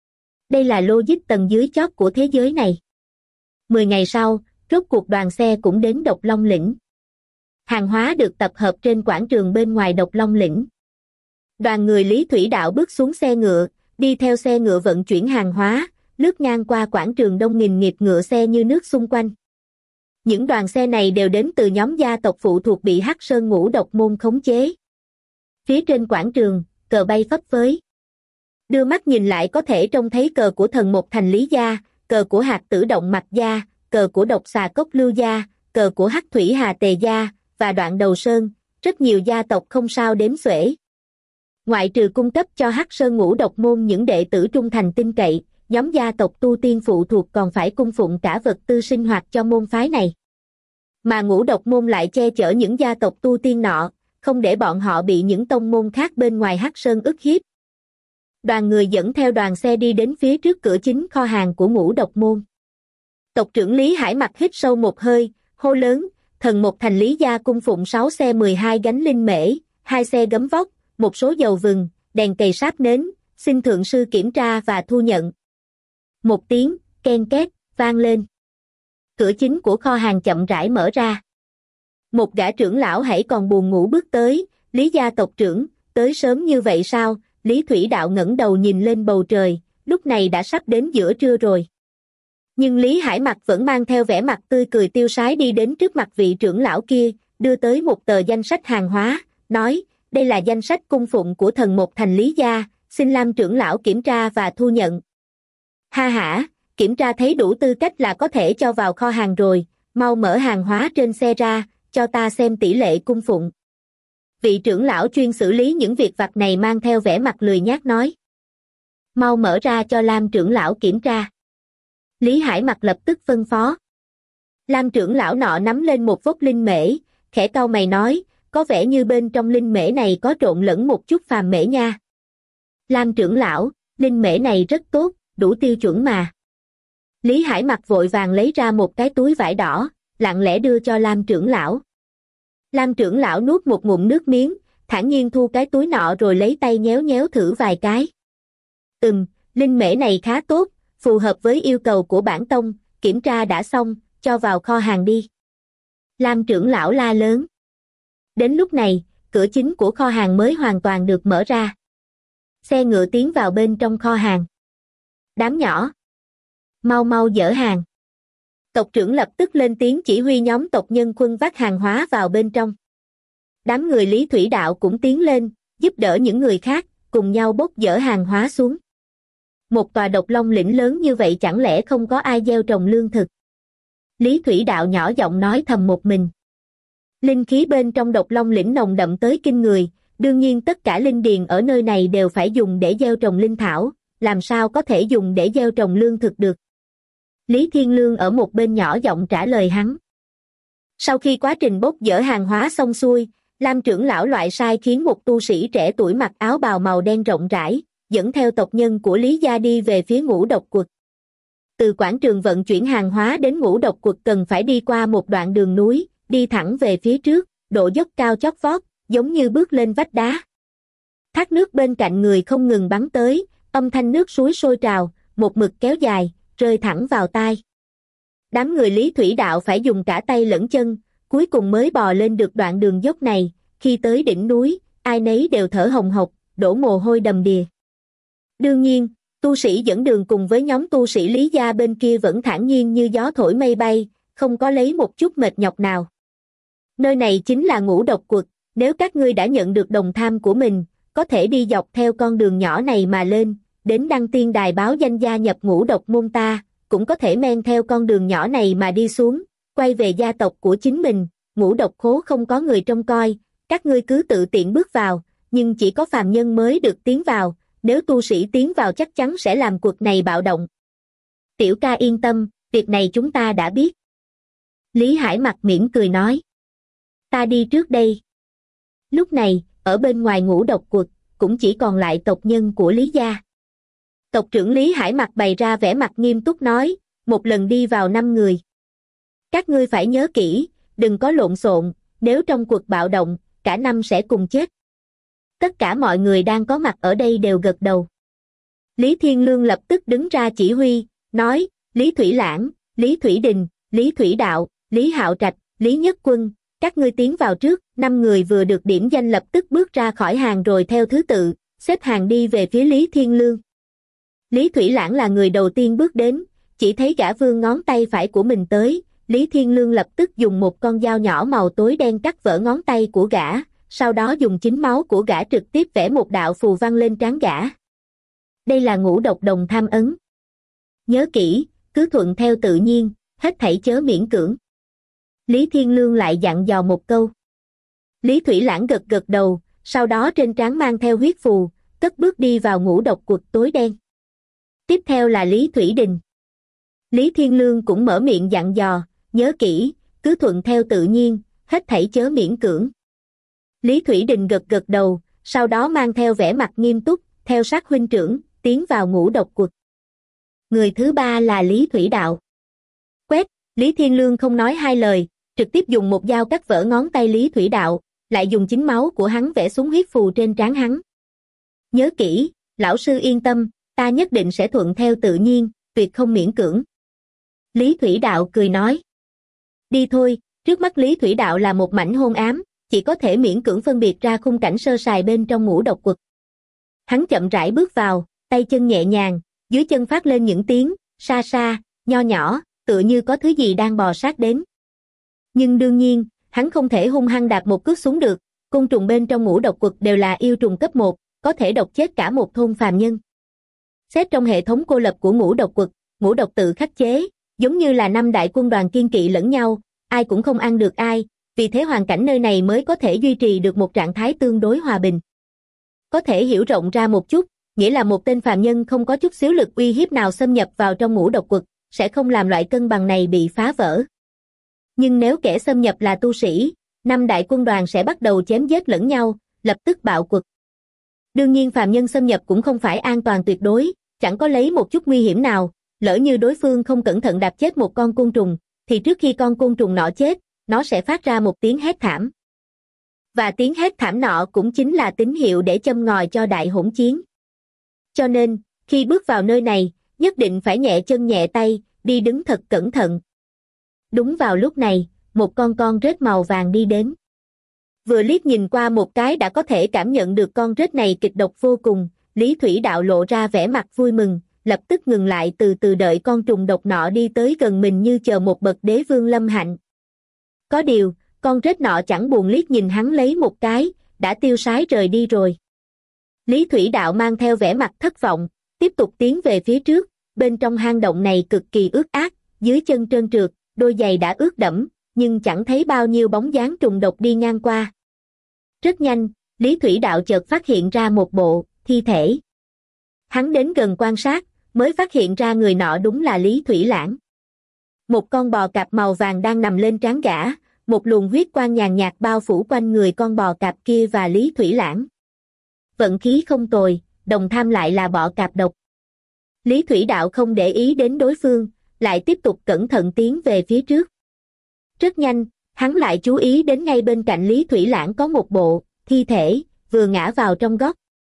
[SPEAKER 1] Đây là logic tầng dưới chót của thế giới này. Mười ngày sau, rốt cuộc đoàn xe cũng đến Độc Long Lĩnh. Hàng hóa được tập hợp trên quảng trường bên ngoài Độc Long Lĩnh. Đoàn người Lý Thủy Đạo bước xuống xe ngựa, đi theo xe ngựa vận chuyển hàng hóa, lướt ngang qua quảng trường đông nghìn nghịt ngựa xe như nước xung quanh. Những đoàn xe này đều đến từ nhóm gia tộc phụ thuộc bị Hắc Sơn Ngũ Độc môn khống chế. Phía trên quảng trường, cờ bay phấp phới. Đưa mắt nhìn lại có thể trông thấy cờ của Thần Một Thành Lý gia, cờ của Hạt Tử Động Mạch gia, cờ của Độc Xà Cốc Lưu gia, cờ của Hắc Thủy Hà Tề gia, và Đoạn Đầu Sơn, rất nhiều gia tộc không sao đếm xuể. Ngoại trừ cung cấp cho Hắc Sơn Ngũ Độc môn những đệ tử trung thành tin cậy, nhóm gia tộc tu tiên phụ thuộc còn phải cung phụng cả vật tư sinh hoạt cho môn phái này. Mà Ngũ Độc môn lại che chở những gia tộc tu tiên nọ, không để bọn họ bị những tông môn khác bên ngoài Hắc Sơn ức hiếp. Đoàn người dẫn theo đoàn xe đi đến phía trước cửa chính kho hàng của Ngũ Độc môn. Tộc trưởng Lý Hải Mặc hít sâu một hơi, hô lớn, Thần Một Thành Lý gia cung phụng sáu xe mười hai gánh linh mễ, hai xe gấm vóc, một số dầu vừng, đèn cầy sáp nến, xin thượng sư kiểm tra và thu nhận. Một tiếng, ken két, vang lên. Cửa chính của kho hàng chậm rãi mở ra. Một gã trưởng lão hãy còn buồn ngủ bước tới, Lý gia tộc trưởng, tới sớm như vậy sao? Lý Thủy Đạo ngẩng đầu nhìn lên bầu trời, lúc này đã sắp đến giữa trưa rồi. Nhưng Lý Hải Mặc vẫn mang theo vẻ mặt tươi cười tiêu sái đi đến trước mặt vị trưởng lão kia, đưa tới một tờ danh sách hàng hóa, nói, đây là danh sách cung phụng của Thần Một Thành Lý gia, xin Lam trưởng lão kiểm tra và thu nhận. Ha hả, kiểm tra thấy đủ tư cách là có thể cho vào kho hàng rồi, mau mở hàng hóa trên xe ra, cho ta xem tỷ lệ cung phụng. Vị trưởng lão chuyên xử lý những việc vặt này mang theo vẻ mặt lười nhác nói. Mau mở ra cho Lam trưởng lão kiểm tra. Lý Hải Mặc lập tức phân phó. Lam trưởng lão nọ nắm lên một vốc linh mễ, khẽ cau mày nói, có vẻ như bên trong linh mễ này có trộn lẫn một chút phàm mễ nha. Lam trưởng lão, linh mễ này rất tốt, đủ tiêu chuẩn mà. Lý Hải Mặc vội vàng lấy ra một cái túi vải đỏ, lặng lẽ đưa cho Lam trưởng lão. Lam trưởng lão nuốt một ngụm nước miếng, thản nhiên thu cái túi nọ rồi lấy tay nhéo nhéo thử vài cái. Ừm, linh mễ này khá tốt, phù hợp với yêu cầu của bản tông, kiểm tra đã xong, cho vào kho hàng đi. Lam trưởng lão la lớn. Đến lúc này, cửa chính của kho hàng mới hoàn toàn được mở ra. Xe ngựa tiến vào bên trong kho hàng. Đám nhỏ, mau mau dỡ hàng. Tộc trưởng lập tức lên tiếng chỉ huy nhóm tộc nhân khuân vác hàng hóa vào bên trong. Đám người Lý Thủy Đạo cũng tiến lên, giúp đỡ những người khác, cùng nhau bốc dỡ hàng hóa xuống. Một tòa Độc Long Lĩnh lớn như vậy chẳng lẽ không có ai gieo trồng lương thực? Lý Thủy Đạo nhỏ giọng nói thầm một mình. Linh khí bên trong Độc Long Lĩnh nồng đậm tới kinh người, đương nhiên tất cả linh điền ở nơi này đều phải dùng để gieo trồng linh thảo, làm sao có thể dùng để gieo trồng lương thực được. Lý Thiên Lương ở một bên nhỏ giọng trả lời hắn. Sau khi quá trình bốc dỡ hàng hóa xong xuôi, Lam trưởng lão loại sai khiến một tu sĩ trẻ tuổi mặc áo bào màu đen rộng rãi, dẫn theo tộc nhân của Lý gia đi về phía Ngũ Độc Quật. Từ quảng trường vận chuyển hàng hóa đến Ngũ Độc Quật cần phải đi qua một đoạn đường núi, đi thẳng về phía trước, độ dốc cao chót vót, giống như bước lên vách đá. Thác nước bên cạnh người không ngừng bắn tới, âm thanh nước suối sôi trào, một mực kéo dài, rơi thẳng vào tai. Đám người Lý Thủy Đạo phải dùng cả tay lẫn chân, cuối cùng mới bò lên được đoạn đường dốc này, khi tới đỉnh núi, ai nấy đều thở hồng hộc, đổ mồ hôi đầm đìa. Đương nhiên, tu sĩ dẫn đường cùng với nhóm tu sĩ Lý gia bên kia vẫn thản nhiên như gió thổi mây bay, không có lấy một chút mệt nhọc nào. Nơi này chính là Ngũ Độc Quật, nếu các ngươi đã nhận được đồng tham của mình, có thể đi dọc theo con đường nhỏ này mà lên, đến Đăng Tiên Đài báo danh gia nhập Ngũ Độc môn ta, cũng có thể men theo con đường nhỏ này mà đi xuống, quay về gia tộc của chính mình. Ngũ Độc khố không có người trông coi, các ngươi cứ tự tiện bước vào, nhưng chỉ có phàm nhân mới được tiến vào, nếu tu sĩ tiến vào chắc chắn sẽ làm cuộc này bạo động. Tiểu ca yên tâm, việc này chúng ta đã biết. Lý Hải Mặc mỉm cười nói. Ta đi trước đây. Lúc này, ở bên ngoài Ngũ Độc Quật, cũng chỉ còn lại tộc nhân của Lý gia. Tộc trưởng Lý Hải Mặc bày ra vẻ mặt nghiêm túc nói, một lần đi vào năm người. Các ngươi phải nhớ kỹ, đừng có lộn xộn, nếu trong cuộc bạo động, cả năm sẽ cùng chết. Tất cả mọi người đang có mặt ở đây đều gật đầu. Lý Thiên Lương lập tức đứng ra chỉ huy, nói, Lý Thủy Lãng, Lý Thủy Đình, Lý Thủy Đạo, Lý Hạo Trạch, Lý Nhất Quân, các ngươi tiến vào trước. Năm người vừa được điểm danh lập tức bước ra khỏi hàng rồi theo thứ tự, xếp hàng đi về phía Lý Thiên Lương. Lý Thủy Lãng là người đầu tiên bước đến, chỉ thấy gã vươn ngón tay phải của mình tới, Lý Thiên Lương lập tức dùng một con dao nhỏ màu tối đen cắt vỡ ngón tay của gã, sau đó dùng chính máu của gã trực tiếp vẽ một đạo phù văn lên trán gã. Đây là ngũ độc đồng tham ấn. Nhớ kỹ, cứ thuận theo tự nhiên, hết thảy chớ miễn cưỡng. Lý Thiên Lương lại dặn dò một câu. Lý Thủy Lãng gật gật đầu, sau đó trên trán mang theo huyết phù, cất bước đi vào ngũ độc quật tối đen. Tiếp theo là Lý Thủy Đình. Lý Thiên Lương cũng mở miệng dặn dò, nhớ kỹ, cứ thuận theo tự nhiên, hết thảy chớ miễn cưỡng. Lý Thủy Đình gật gật đầu, sau đó mang theo vẻ mặt nghiêm túc, theo sát huynh trưởng, tiến vào ngũ độc quật. Người thứ ba là Lý Thủy Đạo. Quét, Lý Thiên Lương không nói hai lời, trực tiếp dùng một dao cắt vỡ ngón tay Lý Thủy Đạo, lại dùng chính máu của hắn vẽ xuống huyết phù trên trán hắn. Nhớ kỹ, lão sư yên tâm, ta nhất định sẽ thuận theo tự nhiên, tuyệt không miễn cưỡng. Lý Thủy Đạo cười nói. Đi thôi, trước mắt Lý Thủy Đạo là một mảnh hôn ám, chỉ có thể miễn cưỡng phân biệt ra khung cảnh sơ sài bên trong ngũ độc quật. Hắn chậm rãi bước vào, tay chân nhẹ nhàng, dưới chân phát lên những tiếng, xa xa, nho nhỏ, tựa như có thứ gì đang bò sát đến. Nhưng đương nhiên, hắn không thể hung hăng đạp một cước xuống được, côn trùng bên trong ngũ độc quật đều là yêu trùng cấp một, có thể độc chết cả một thôn phàm nhân. Xét trong hệ thống cô lập của ngũ độc quật, ngũ độc tự khắc chế, giống như là năm đại quân đoàn kiên kỵ lẫn nhau, ai cũng không ăn được ai, vì thế hoàn cảnh nơi này mới có thể duy trì được một trạng thái tương đối hòa bình. Có thể hiểu rộng ra một chút, nghĩa là một tên phàm nhân không có chút xíu lực uy hiếp nào xâm nhập vào trong ngũ độc quật, sẽ không làm loại cân bằng này bị phá vỡ. Nhưng nếu kẻ xâm nhập là tu sĩ, năm đại quân đoàn sẽ bắt đầu chém giết lẫn nhau, lập tức bạo quật. Đương nhiên phàm nhân xâm nhập cũng không phải an toàn tuyệt đối, chẳng có lấy một chút nguy hiểm nào, lỡ như đối phương không cẩn thận đạp chết một con côn trùng, thì trước khi con côn trùng nọ chết, nó sẽ phát ra một tiếng hét thảm. Và tiếng hét thảm nọ cũng chính là tín hiệu để châm ngòi cho đại hỗn chiến. Cho nên, khi bước vào nơi này, nhất định phải nhẹ chân nhẹ tay, đi đứng thật cẩn thận. Đúng vào lúc này, một con con rết màu vàng đi đến. Vừa liếc nhìn qua một cái đã có thể cảm nhận được con rết này kịch độc vô cùng, Lý Thủy Đạo lộ ra vẻ mặt vui mừng, lập tức ngừng lại từ từ đợi con trùng độc nọ đi tới gần mình như chờ một bậc đế vương lâm hạnh. Có điều, con rết nọ chẳng buồn liếc nhìn hắn lấy một cái, đã tiêu sái rời đi rồi. Lý Thủy Đạo mang theo vẻ mặt thất vọng, tiếp tục tiến về phía trước, bên trong hang động này cực kỳ ướt át, dưới chân trơn trượt, đôi giày đã ướt đẫm, nhưng chẳng thấy bao nhiêu bóng dáng trùng độc đi ngang qua. Rất nhanh, Lý Thủy Đạo chợt phát hiện ra một bộ thi thể. Hắn đến gần quan sát, mới phát hiện ra người nọ đúng là Lý Thủy Lãng. Một con bò cạp màu vàng đang nằm lên trán gã, một luồng huyết quang nhàn nhạt bao phủ quanh người con bò cạp kia và Lý Thủy Lãng. Vận khí không tồi, đồng tham lại là bọ cạp độc. Lý Thủy Đạo không để ý đến đối phương, lại tiếp tục cẩn thận tiến về phía trước. Rất nhanh, hắn lại chú ý đến ngay bên cạnh Lý Thủy Lãng có một bộ thi thể, vừa ngã vào trong góc.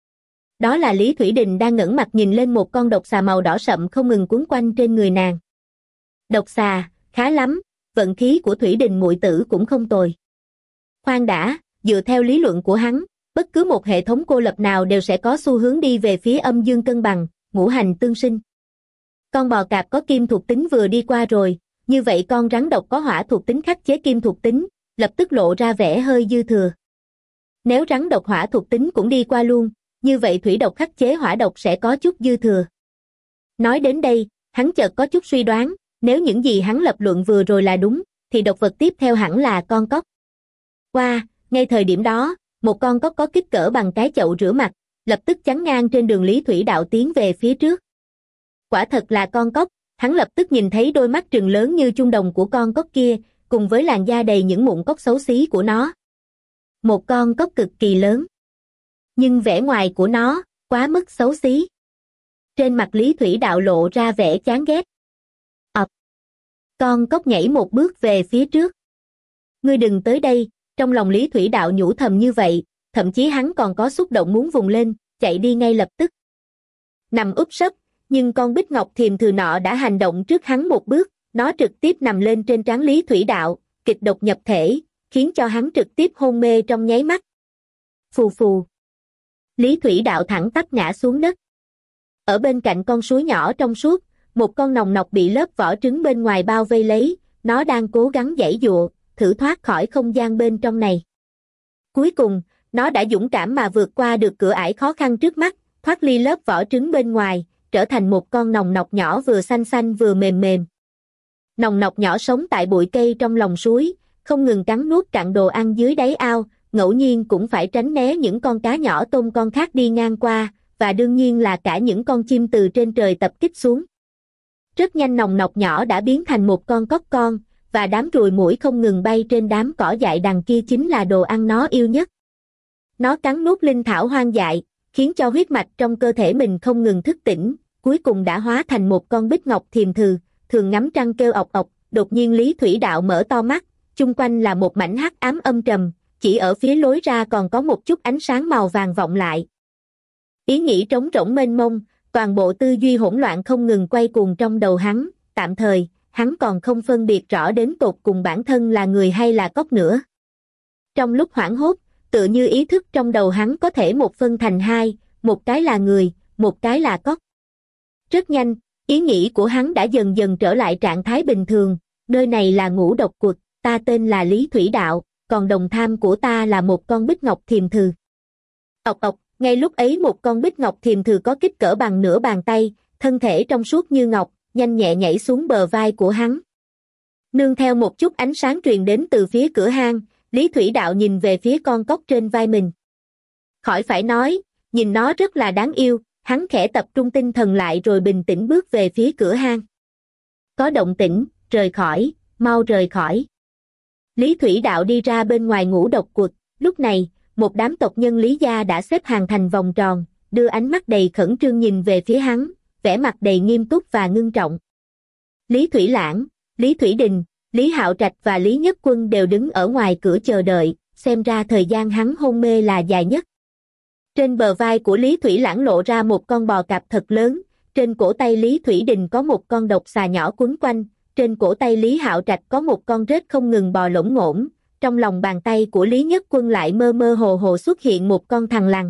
[SPEAKER 1] Đó là Lý Thủy Đình đang ngẩng mặt nhìn lên một con độc xà màu đỏ sậm không ngừng quấn quanh trên người nàng. Độc xà, khá lắm, vận khí của Thủy Đình muội tử cũng không tồi. Khoan đã, dựa theo lý luận của hắn, bất cứ một hệ thống cô lập nào đều sẽ có xu hướng đi về phía âm dương cân bằng, ngũ hành tương sinh. Con bò cạp có kim thuộc tính vừa đi qua rồi, như vậy con rắn độc có hỏa thuộc tính khắc chế kim thuộc tính, lập tức lộ ra vẻ hơi dư thừa. Nếu rắn độc hỏa thuộc tính cũng đi qua luôn, như vậy thủy độc khắc chế hỏa độc sẽ có chút dư thừa. Nói đến đây, hắn chợt có chút suy đoán, nếu những gì hắn lập luận vừa rồi là đúng, thì độc vật tiếp theo hẳn là con cóc. Qua, wow, ngay thời điểm đó, một con cóc có kích cỡ bằng cái chậu rửa mặt, lập tức chắn ngang trên đường Lý Thủy Đạo tiến về phía trước. Quả thật là con cóc, hắn lập tức nhìn thấy đôi mắt trừng lớn như chuông đồng của con cóc kia, cùng với làn da đầy những mụn cóc xấu xí của nó. Một con cóc cực kỳ lớn. Nhưng vẻ ngoài của nó, quá mức xấu xí. Trên mặt Lý Thủy Đạo lộ ra vẻ chán ghét. ập, con cóc nhảy một bước về phía trước. Ngươi đừng tới đây, trong lòng Lý Thủy Đạo nhủ thầm như vậy, thậm chí hắn còn có xúc động muốn vùng lên, chạy đi ngay lập tức. Nằm úp sấp, nhưng con bích ngọc thiềm thừ nọ đã hành động trước hắn một bước, nó trực tiếp nằm lên trên trán Lý Thủy Đạo, kịch độc nhập thể, khiến cho hắn trực tiếp hôn mê trong nháy mắt. Phù phù. Lý Thủy Đạo thẳng tắp ngã xuống đất. Ở bên cạnh con suối nhỏ trong suốt, một con nòng nọc bị lớp vỏ trứng bên ngoài bao vây lấy, nó đang cố gắng giãy giụa, thử thoát khỏi không gian bên trong này. Cuối cùng, nó đã dũng cảm mà vượt qua được cửa ải khó khăn trước mắt, thoát ly lớp vỏ trứng bên ngoài, trở thành một con nòng nọc nhỏ vừa xanh xanh vừa mềm mềm. Nòng nọc nhỏ sống tại bụi cây trong lòng suối, không ngừng cắn nuốt cặn đồ ăn dưới đáy ao, ngẫu nhiên cũng phải tránh né những con cá nhỏ tôm con khác đi ngang qua, và đương nhiên là cả những con chim từ trên trời tập kích xuống. Rất nhanh nòng nọc nhỏ đã biến thành một con cóc con, và đám ruồi muỗi không ngừng bay trên đám cỏ dại đằng kia chính là đồ ăn nó yêu nhất. Nó cắn nuốt linh thảo hoang dại, khiến cho huyết mạch trong cơ thể mình không ngừng thức tỉnh, cuối cùng đã hóa thành một con bích ngọc thiềm thừ, thường ngắm trăng kêu ọc ọc. Đột nhiên Lý Thủy Đạo mở to mắt, chung quanh là một mảnh hắc ám âm trầm, chỉ ở phía lối ra còn có một chút ánh sáng màu vàng vọng lại. Ý nghĩ trống rỗng mênh mông, toàn bộ tư duy hỗn loạn không ngừng quay cuồng trong đầu hắn, tạm thời, hắn còn không phân biệt rõ đến tột cùng bản thân là người hay là cóc nữa. Trong lúc hoảng hốt, tựa như ý thức trong đầu hắn có thể một phân thành hai, một cái là người, một cái là cóc. Rất nhanh, ý nghĩ của hắn đã dần dần trở lại trạng thái bình thường, nơi này là ngũ độc quật, ta tên là Lý Thủy Đạo, còn đồng tham của ta là một con bích ngọc thiềm thừ. Ọc ọc, ngay lúc ấy một con bích ngọc thiềm thừ có kích cỡ bằng nửa bàn tay, thân thể trong suốt như ngọc, nhanh nhẹ nhảy xuống bờ vai của hắn. Nương theo một chút ánh sáng truyền đến từ phía cửa hang, Lý Thủy Đạo nhìn về phía con cóc trên vai mình. Khỏi phải nói, nhìn nó rất là đáng yêu, hắn khẽ tập trung tinh thần lại rồi bình tĩnh bước về phía cửa hang. Có động tĩnh, rời khỏi, mau rời khỏi. Lý Thủy Đạo đi ra bên ngoài ngũ độc quật, lúc này, một đám tộc nhân Lý gia đã xếp hàng thành vòng tròn, đưa ánh mắt đầy khẩn trương nhìn về phía hắn, vẻ mặt đầy nghiêm túc và ngưng trọng. Lý Thủy Lãng, Lý Thủy Đình, Lý Hạo Trạch và Lý Nhất Quân đều đứng ở ngoài cửa chờ đợi, xem ra thời gian hắn hôn mê là dài nhất. Trên bờ vai của Lý Thủy Lãng lộ ra một con bò cạp thật lớn, trên cổ tay Lý Thủy Đình có một con độc xà nhỏ quấn quanh, trên cổ tay Lý Hạo Trạch có một con rết không ngừng bò lổn ngổn, trong lòng bàn tay của Lý Nhất Quân lại mơ mơ hồ hồ xuất hiện một con thằn lằn.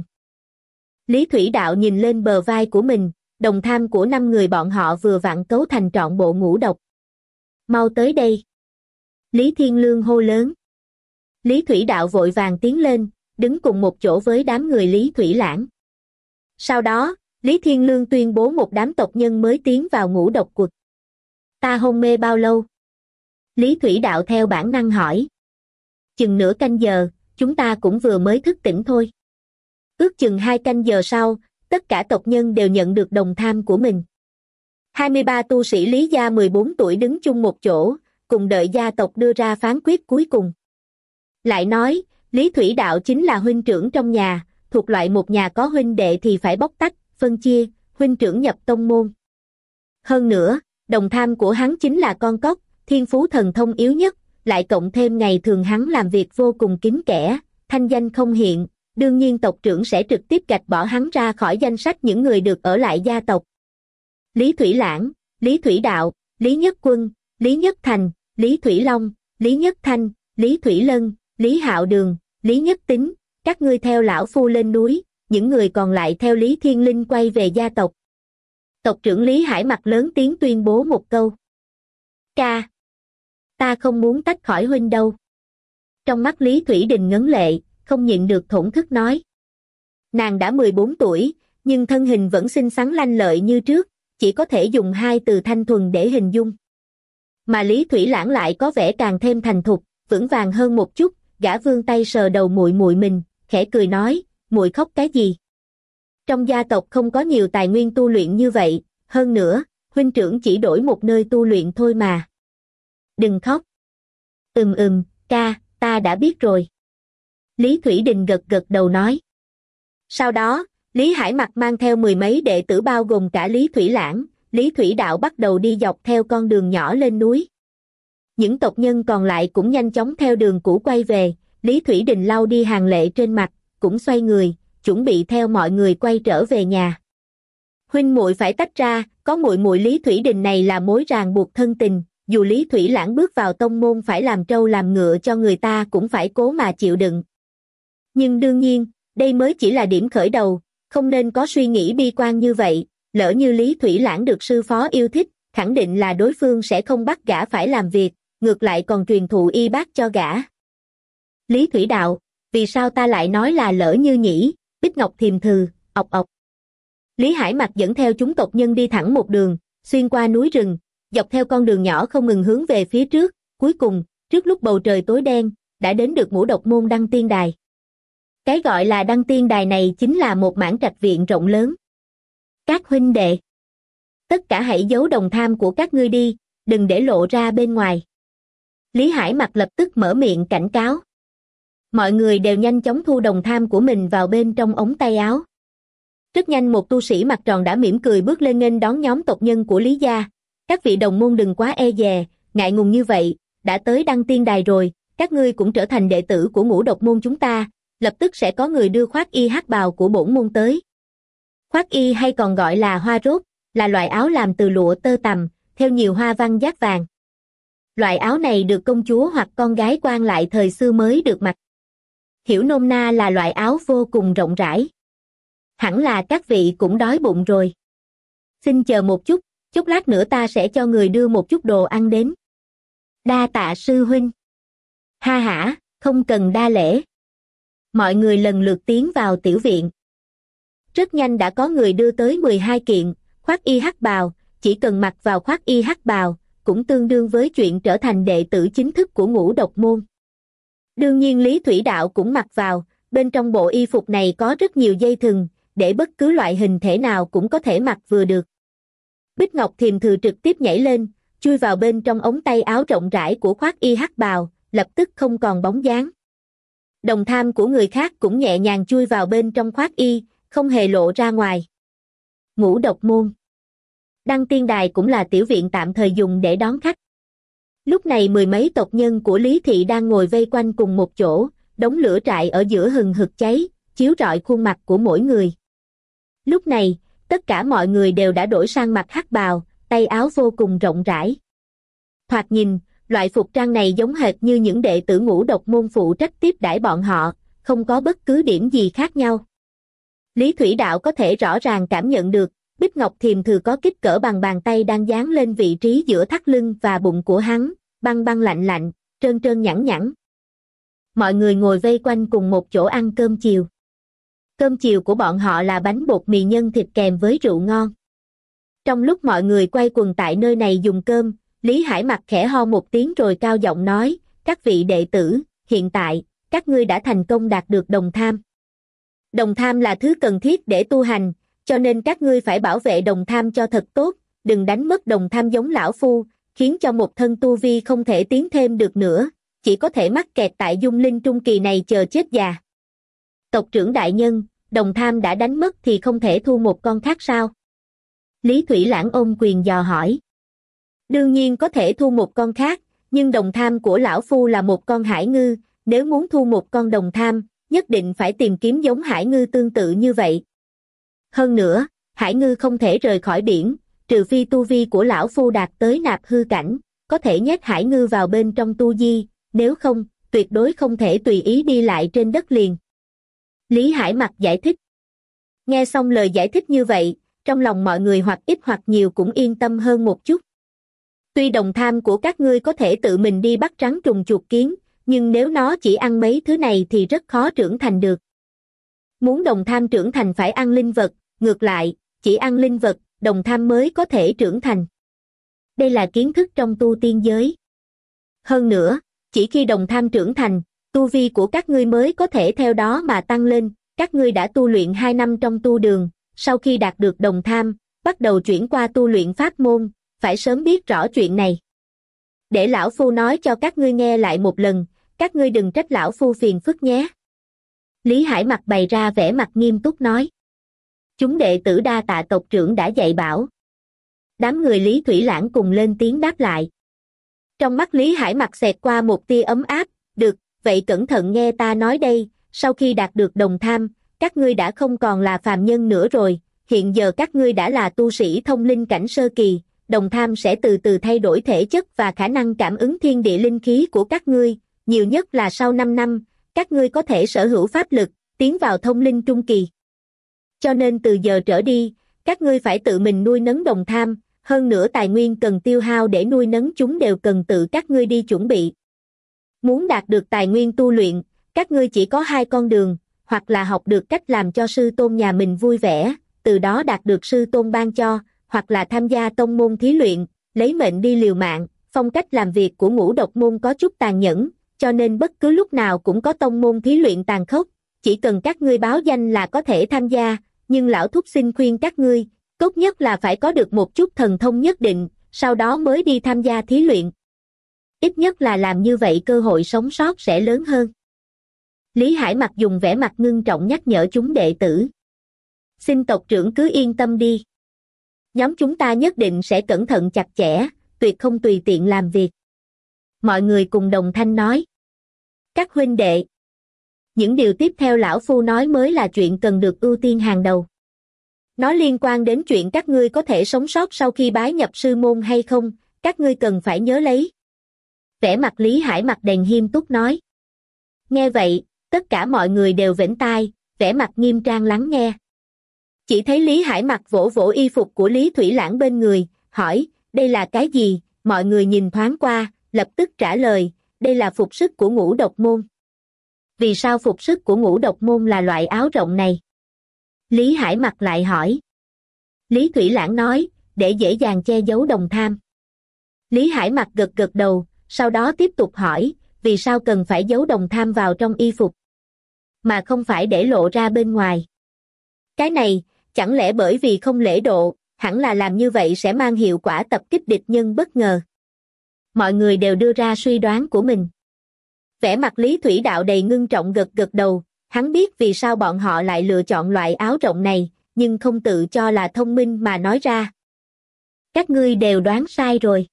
[SPEAKER 1] Lý Thủy Đạo nhìn lên bờ vai của mình, đồng tham của năm người bọn họ vừa vặn cấu thành trọn bộ ngũ độc. Mau tới đây. Lý Thiên Lương hô lớn. Lý Thủy Đạo vội vàng tiến lên, đứng cùng một chỗ với đám người Lý Thủy Lãng. Sau đó, Lý Thiên Lương tuyên bố một đám tộc nhân mới tiến vào ngũ độc quật. Ta hôn mê bao lâu? Lý Thủy Đạo theo bản năng hỏi. Chừng nửa canh giờ, chúng ta cũng vừa mới thức tỉnh thôi. Ước chừng hai canh giờ sau, tất cả tộc nhân đều nhận được đồng tham của mình. hai mươi ba tu sĩ Lý gia mười bốn tuổi đứng chung một chỗ, cùng đợi gia tộc đưa ra phán quyết cuối cùng. Lại nói, Lý Thủy Đạo chính là huynh trưởng trong nhà, thuộc loại một nhà có huynh đệ thì phải bóc tách, phân chia, huynh trưởng nhập tông môn. Hơn nữa, đồng tham của hắn chính là con cóc, thiên phú thần thông yếu nhất, lại cộng thêm ngày thường hắn làm việc vô cùng kín kẽ, thanh danh không hiện, đương nhiên tộc trưởng sẽ trực tiếp gạch bỏ hắn ra khỏi danh sách những người được ở lại gia tộc. Lý Thủy Lãng, Lý Thủy Đạo, Lý Nhất Quân, Lý Nhất Thành, Lý Thủy Long, Lý Nhất Thanh, Lý Thủy Lân, Lý Hạo Đường, Lý Nhất Tính, các ngươi theo lão phu lên núi, những người còn lại theo Lý Thiên Linh quay về gia tộc. Tộc trưởng Lý Hải mặt lớn tiếng tuyên bố một câu. Ca. Ta không muốn tách khỏi huynh đâu. Trong mắt Lý Thủy Đình ngấn lệ, không nhịn được thổn thức nói. Nàng đã mười bốn tuổi, nhưng thân hình vẫn xinh xắn lanh lợi như trước, chỉ có thể dùng hai từ thanh thuần để hình dung. Mà Lý Thủy Lãng lại có vẻ càng thêm thành thục, vững vàng hơn một chút, gã vươn tay sờ đầu muội muội mình, khẽ cười nói, muội khóc cái gì? Trong gia tộc không có nhiều tài nguyên tu luyện như vậy, hơn nữa, huynh trưởng chỉ đổi một nơi tu luyện thôi mà. Đừng khóc. Ừm ừm, ca, ta đã biết rồi. Lý Thủy Đình gật gật đầu nói. Sau đó, Lý Hải Mặc mang theo mười mấy đệ tử bao gồm cả Lý Thủy Lãng, Lý Thủy Đạo bắt đầu đi dọc theo con đường nhỏ lên núi. Những tộc nhân còn lại cũng nhanh chóng theo đường cũ quay về. Lý Thủy Đình lau đi hàng lệ trên mặt, cũng xoay người, chuẩn bị theo mọi người quay trở về nhà. Huynh muội phải tách ra, có muội muội Lý Thủy Đình này là mối ràng buộc thân tình, dù Lý Thủy Lãng bước vào tông môn phải làm trâu làm ngựa cho người ta cũng phải cố mà chịu đựng. Nhưng đương nhiên, đây mới chỉ là điểm khởi đầu, không nên có suy nghĩ bi quan như vậy, lỡ như Lý Thủy Lãng được sư phó yêu thích, khẳng định là đối phương sẽ không bắt gã phải làm việc, ngược lại còn truyền thụ y bác cho gã. Lý Thủy đạo, vì sao ta lại nói là lỡ như nhỉ? Bích Ngọc thiềm thừ, ọc ọc. Lý Hải Mặc dẫn theo chúng tộc nhân đi thẳng một đường, xuyên qua núi rừng, dọc theo con đường nhỏ không ngừng hướng về phía trước, cuối cùng, trước lúc bầu trời tối đen, đã đến được Ngũ Độc Môn Đăng Tiên Đài. Cái gọi là Đăng Tiên Đài này chính là một mảng trạch viện rộng lớn. Các huynh đệ, tất cả hãy giấu đồng tham của các ngươi đi, đừng để lộ ra bên ngoài. Lý Hải Mặc lập tức mở miệng cảnh cáo. Mọi người đều nhanh chóng thu đồng tham của mình vào bên trong ống tay áo. Rất nhanh một tu sĩ mặt tròn đã mỉm cười bước lên nghênh đón nhóm tộc nhân của Lý gia. Các vị đồng môn đừng quá e dè, ngại ngùng như vậy, đã tới Đăng Tiên Đài rồi, các ngươi cũng trở thành đệ tử của Ngũ Độc Môn chúng ta, lập tức sẽ có người đưa khoác y hắc bào của bổn môn tới. Khoác y hay còn gọi là hoa rốt, là loại áo làm từ lụa tơ tằm, theo nhiều hoa văn dát vàng. Loại áo này được công chúa hoặc con gái quan lại thời xưa mới được mặc. Hiểu nôm na là loại áo vô cùng rộng rãi. Hẳn là các vị cũng đói bụng rồi. Xin chờ một chút, chút lát nữa ta sẽ cho người đưa một chút đồ ăn đến. Đa tạ sư huynh. Ha hả, không cần đa lễ. Mọi người lần lượt tiến vào tiểu viện. Rất nhanh đã có người đưa tới mười hai kiện, khoác y hắc bào, chỉ cần mặc vào khoác y hắc bào, cũng tương đương với chuyện trở thành đệ tử chính thức của Ngũ Độc Môn. Đương nhiên Lý Thủy Đạo cũng mặc vào, bên trong bộ y phục này có rất nhiều dây thừng, để bất cứ loại hình thể nào cũng có thể mặc vừa được. Bích Ngọc thiềm thừ trực tiếp nhảy lên, chui vào bên trong ống tay áo rộng rãi của khoác y hắc bào, lập tức không còn bóng dáng. Đồng tham của người khác cũng nhẹ nhàng chui vào bên trong khoác y, không hề lộ ra ngoài. Ngũ Độc Môn Đăng Tiên Đài cũng là tiểu viện tạm thời dùng để đón khách. Lúc này mười mấy tộc nhân của Lý Thị đang ngồi vây quanh cùng một chỗ, đống lửa trại ở giữa hừng hực cháy, chiếu rọi khuôn mặt của mỗi người. Lúc này, tất cả mọi người đều đã đổi sang mặc hắc bào, tay áo vô cùng rộng rãi. Thoạt nhìn, loại phục trang này giống hệt như những đệ tử Ngũ Độc Môn phụ trách tiếp đãi bọn họ, không có bất cứ điểm gì khác nhau. Lý Thủy Đạo có thể rõ ràng cảm nhận được, Bích Ngọc thiềm thừ có kích cỡ bằng bàn tay đang dán lên vị trí giữa thắt lưng và bụng của hắn, băng băng lạnh lạnh, trơn trơn nhẵn nhẵn. Mọi người ngồi vây quanh cùng một chỗ ăn cơm chiều. Cơm chiều của bọn họ là bánh bột mì nhân thịt kèm với rượu ngon. Trong lúc mọi người quay quần tại nơi này dùng cơm, Lý Hải Mặc khẽ ho một tiếng rồi cao giọng nói, các vị đệ tử, hiện tại, các ngươi đã thành công đạt được đồng tham. Đồng tham là thứ cần thiết để tu hành, cho nên các ngươi phải bảo vệ đồng tham cho thật tốt, đừng đánh mất đồng tham giống lão phu, khiến cho một thân tu vi không thể tiến thêm được nữa, chỉ có thể mắc kẹt tại dung linh trung kỳ này chờ chết già. Tộc trưởng đại nhân, đồng tham đã đánh mất thì không thể thu một con khác sao? Lý Thủy Lãng ôm quyền dò hỏi. Đương nhiên có thể thu một con khác, nhưng đồng tham của lão phu là một con hải ngư, nếu muốn thu một con đồng tham, nhất định phải tìm kiếm giống hải ngư tương tự như vậy. Hơn nữa, hải ngư không thể rời khỏi biển, trừ phi tu vi của lão phu đạt tới nạp hư cảnh, có thể nhét hải ngư vào bên trong tu di, nếu không, tuyệt đối không thể tùy ý đi lại trên đất liền. Lý Hải Mặc giải thích. Nghe xong lời giải thích như vậy, trong lòng mọi người hoặc ít hoặc nhiều cũng yên tâm hơn một chút. Tuy đồng tham của các ngươi có thể tự mình đi bắt rắn trùng chuột kiến, nhưng nếu nó chỉ ăn mấy thứ này thì rất khó trưởng thành được. Muốn đồng tham trưởng thành phải ăn linh vật, ngược lại, chỉ ăn linh vật, đồng tham mới có thể trưởng thành. Đây là kiến thức trong tu tiên giới. Hơn nữa, chỉ khi đồng tham trưởng thành, tu vi của các ngươi mới có thể theo đó mà tăng lên, các ngươi đã tu luyện hai năm trong tu đường, sau khi đạt được đồng tham, bắt đầu chuyển qua tu luyện pháp môn, phải sớm biết rõ chuyện này. Để lão phu nói cho các ngươi nghe lại một lần, các ngươi đừng trách lão phu phiền phức nhé. Lý Hải Mặc bày ra vẻ mặt nghiêm túc nói. Chúng đệ tử đa tạ tộc trưởng đã dạy bảo. Đám người Lý Thủy Lãng cùng lên tiếng đáp lại. Trong mắt Lý Hải Mặc xẹt qua một tia ấm áp, được, vậy cẩn thận nghe ta nói đây, sau khi đạt được đồng tham, các ngươi đã không còn là phàm nhân nữa rồi, hiện giờ các ngươi đã là tu sĩ thông linh cảnh sơ kỳ, đồng tham sẽ từ từ thay đổi thể chất và khả năng cảm ứng thiên địa linh khí của các ngươi, nhiều nhất là sau năm năm, các ngươi có thể sở hữu pháp lực, tiến vào thông linh trung kỳ. Cho nên từ giờ trở đi, các ngươi phải tự mình nuôi nấng đồng tham, hơn nữa tài nguyên cần tiêu hao để nuôi nấng chúng đều cần tự các ngươi đi chuẩn bị. Muốn đạt được tài nguyên tu luyện, các ngươi chỉ có hai con đường, hoặc là học được cách làm cho sư tôn nhà mình vui vẻ, từ đó đạt được sư tôn ban cho, hoặc là tham gia tông môn thí luyện, lấy mệnh đi liều mạng. Phong cách làm việc của Ngũ Độc môn có chút tàn nhẫn, cho nên bất cứ lúc nào cũng có tông môn thí luyện tàn khốc, chỉ cần các ngươi báo danh là có thể tham gia, nhưng lão thúc xin khuyên các ngươi, tốt nhất là phải có được một chút thần thông nhất định, sau đó mới đi tham gia thí luyện. Ít nhất là làm như vậy cơ hội sống sót sẽ lớn hơn. Lý Hải Mặc dùng vẻ mặt ngưng trọng nhắc nhở chúng đệ tử. Xin tộc trưởng cứ yên tâm đi. Nhóm chúng ta nhất định sẽ cẩn thận chặt chẽ, tuyệt không tùy tiện làm việc. Mọi người cùng đồng thanh nói. Các huynh đệ. Những điều tiếp theo lão phu nói mới là chuyện cần được ưu tiên hàng đầu. Nó liên quan đến chuyện các ngươi có thể sống sót sau khi bái nhập sư môn hay không, các ngươi cần phải nhớ lấy. Vẻ mặt Lý Hải Mặc đèn nghiêm túc nói. Nghe vậy, tất cả mọi người đều vểnh tai, vẻ mặt nghiêm trang lắng nghe. Chỉ thấy Lý Hải Mặc vỗ vỗ y phục của Lý Thủy Lãng bên người, hỏi, đây là cái gì? Mọi người nhìn thoáng qua, lập tức trả lời, đây là phục sức của Ngũ Độc môn. Vì sao phục sức của Ngũ Độc môn là loại áo rộng này? Lý Hải Mặc lại hỏi. Lý Thủy Lãng nói, để dễ dàng che giấu đồng tham. Lý Hải Mặc gật gật đầu, sau đó tiếp tục hỏi, vì sao cần phải giấu đồng tham vào trong y phục, mà không phải để lộ ra bên ngoài? Cái này, chẳng lẽ bởi vì không lễ độ, hẳn là làm như vậy sẽ mang hiệu quả tập kích địch nhân bất ngờ. Mọi người đều đưa ra suy đoán của mình. Vẻ mặt Lý Thủy Đạo đầy ngưng trọng gật gật đầu, hắn biết vì sao bọn họ lại lựa chọn loại áo rộng này, nhưng không tự cho là thông minh mà nói ra. Các ngươi đều đoán sai rồi.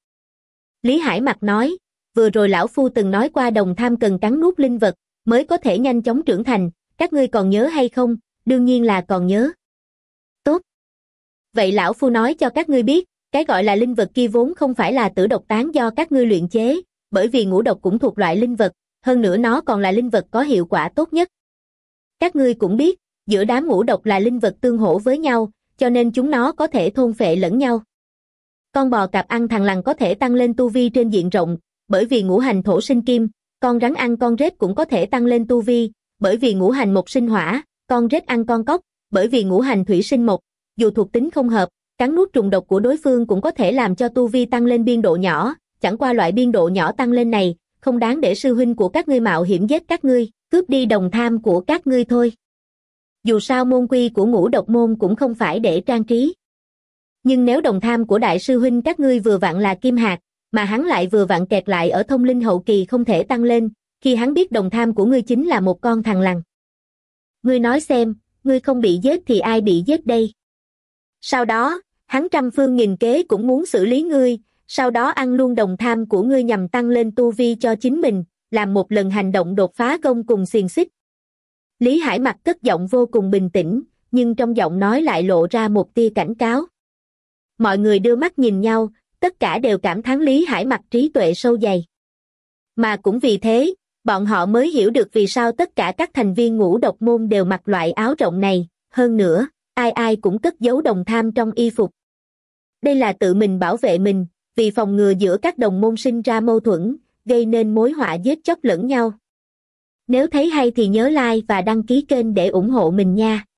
[SPEAKER 1] Lý Hải Mặc nói, vừa rồi lão phu từng nói qua đồng tham cần cắn nuốt linh vật, mới có thể nhanh chóng trưởng thành, các ngươi còn nhớ hay không? Đương nhiên là còn nhớ. Tốt. Vậy lão phu nói cho các ngươi biết, cái gọi là linh vật kia vốn không phải là tử độc tán do các ngươi luyện chế, bởi vì ngũ độc cũng thuộc loại linh vật, hơn nữa nó còn là linh vật có hiệu quả tốt nhất. Các ngươi cũng biết, giữa đám ngũ độc là linh vật tương hỗ với nhau, cho nên chúng nó có thể thôn phệ lẫn nhau. Con bò cạp ăn thằn lằn có thể tăng lên tu vi trên diện rộng, bởi vì ngũ hành thổ sinh kim, con rắn ăn con rết cũng có thể tăng lên tu vi, bởi vì ngũ hành mộc sinh hỏa, con rết ăn con cóc, bởi vì ngũ hành thủy sinh mộc, dù thuộc tính không hợp, cắn nuốt trùng độc của đối phương cũng có thể làm cho tu vi tăng lên biên độ nhỏ, chẳng qua loại biên độ nhỏ tăng lên này, không đáng để sư huynh của các ngươi mạo hiểm giết các ngươi, cướp đi đồng tham của các ngươi thôi. Dù sao môn quy của Ngũ Độc môn cũng không phải để trang trí. Nhưng nếu đồng tham của đại sư huynh các ngươi vừa vặn là kim hạt, mà hắn lại vừa vặn kẹt lại ở thông linh hậu kỳ không thể tăng lên, khi hắn biết đồng tham của ngươi chính là một con thằn lằn. Ngươi nói xem, ngươi không bị giết thì ai bị giết đây? Sau đó, hắn trăm phương nghìn kế cũng muốn xử lý ngươi, sau đó ăn luôn đồng tham của ngươi nhằm tăng lên tu vi cho chính mình, làm một lần hành động đột phá gông cùng xiềng xích. Lý Hải Mặc cất giọng vô cùng bình tĩnh, nhưng trong giọng nói lại lộ ra một tia cảnh cáo. Mọi người đưa mắt nhìn nhau, tất cả đều cảm thán Lý Hải Mặc trí tuệ sâu dày. Mà cũng vì thế, bọn họ mới hiểu được vì sao tất cả các thành viên Ngũ Độc môn đều mặc loại áo rộng này, hơn nữa, ai ai cũng cất giấu đồng tham trong y phục. Đây là tự mình bảo vệ mình, vì phòng ngừa giữa các đồng môn sinh ra mâu thuẫn, gây nên mối họa giết chóc lẫn nhau. Nếu thấy hay thì nhớ like và đăng ký kênh để ủng hộ mình nha.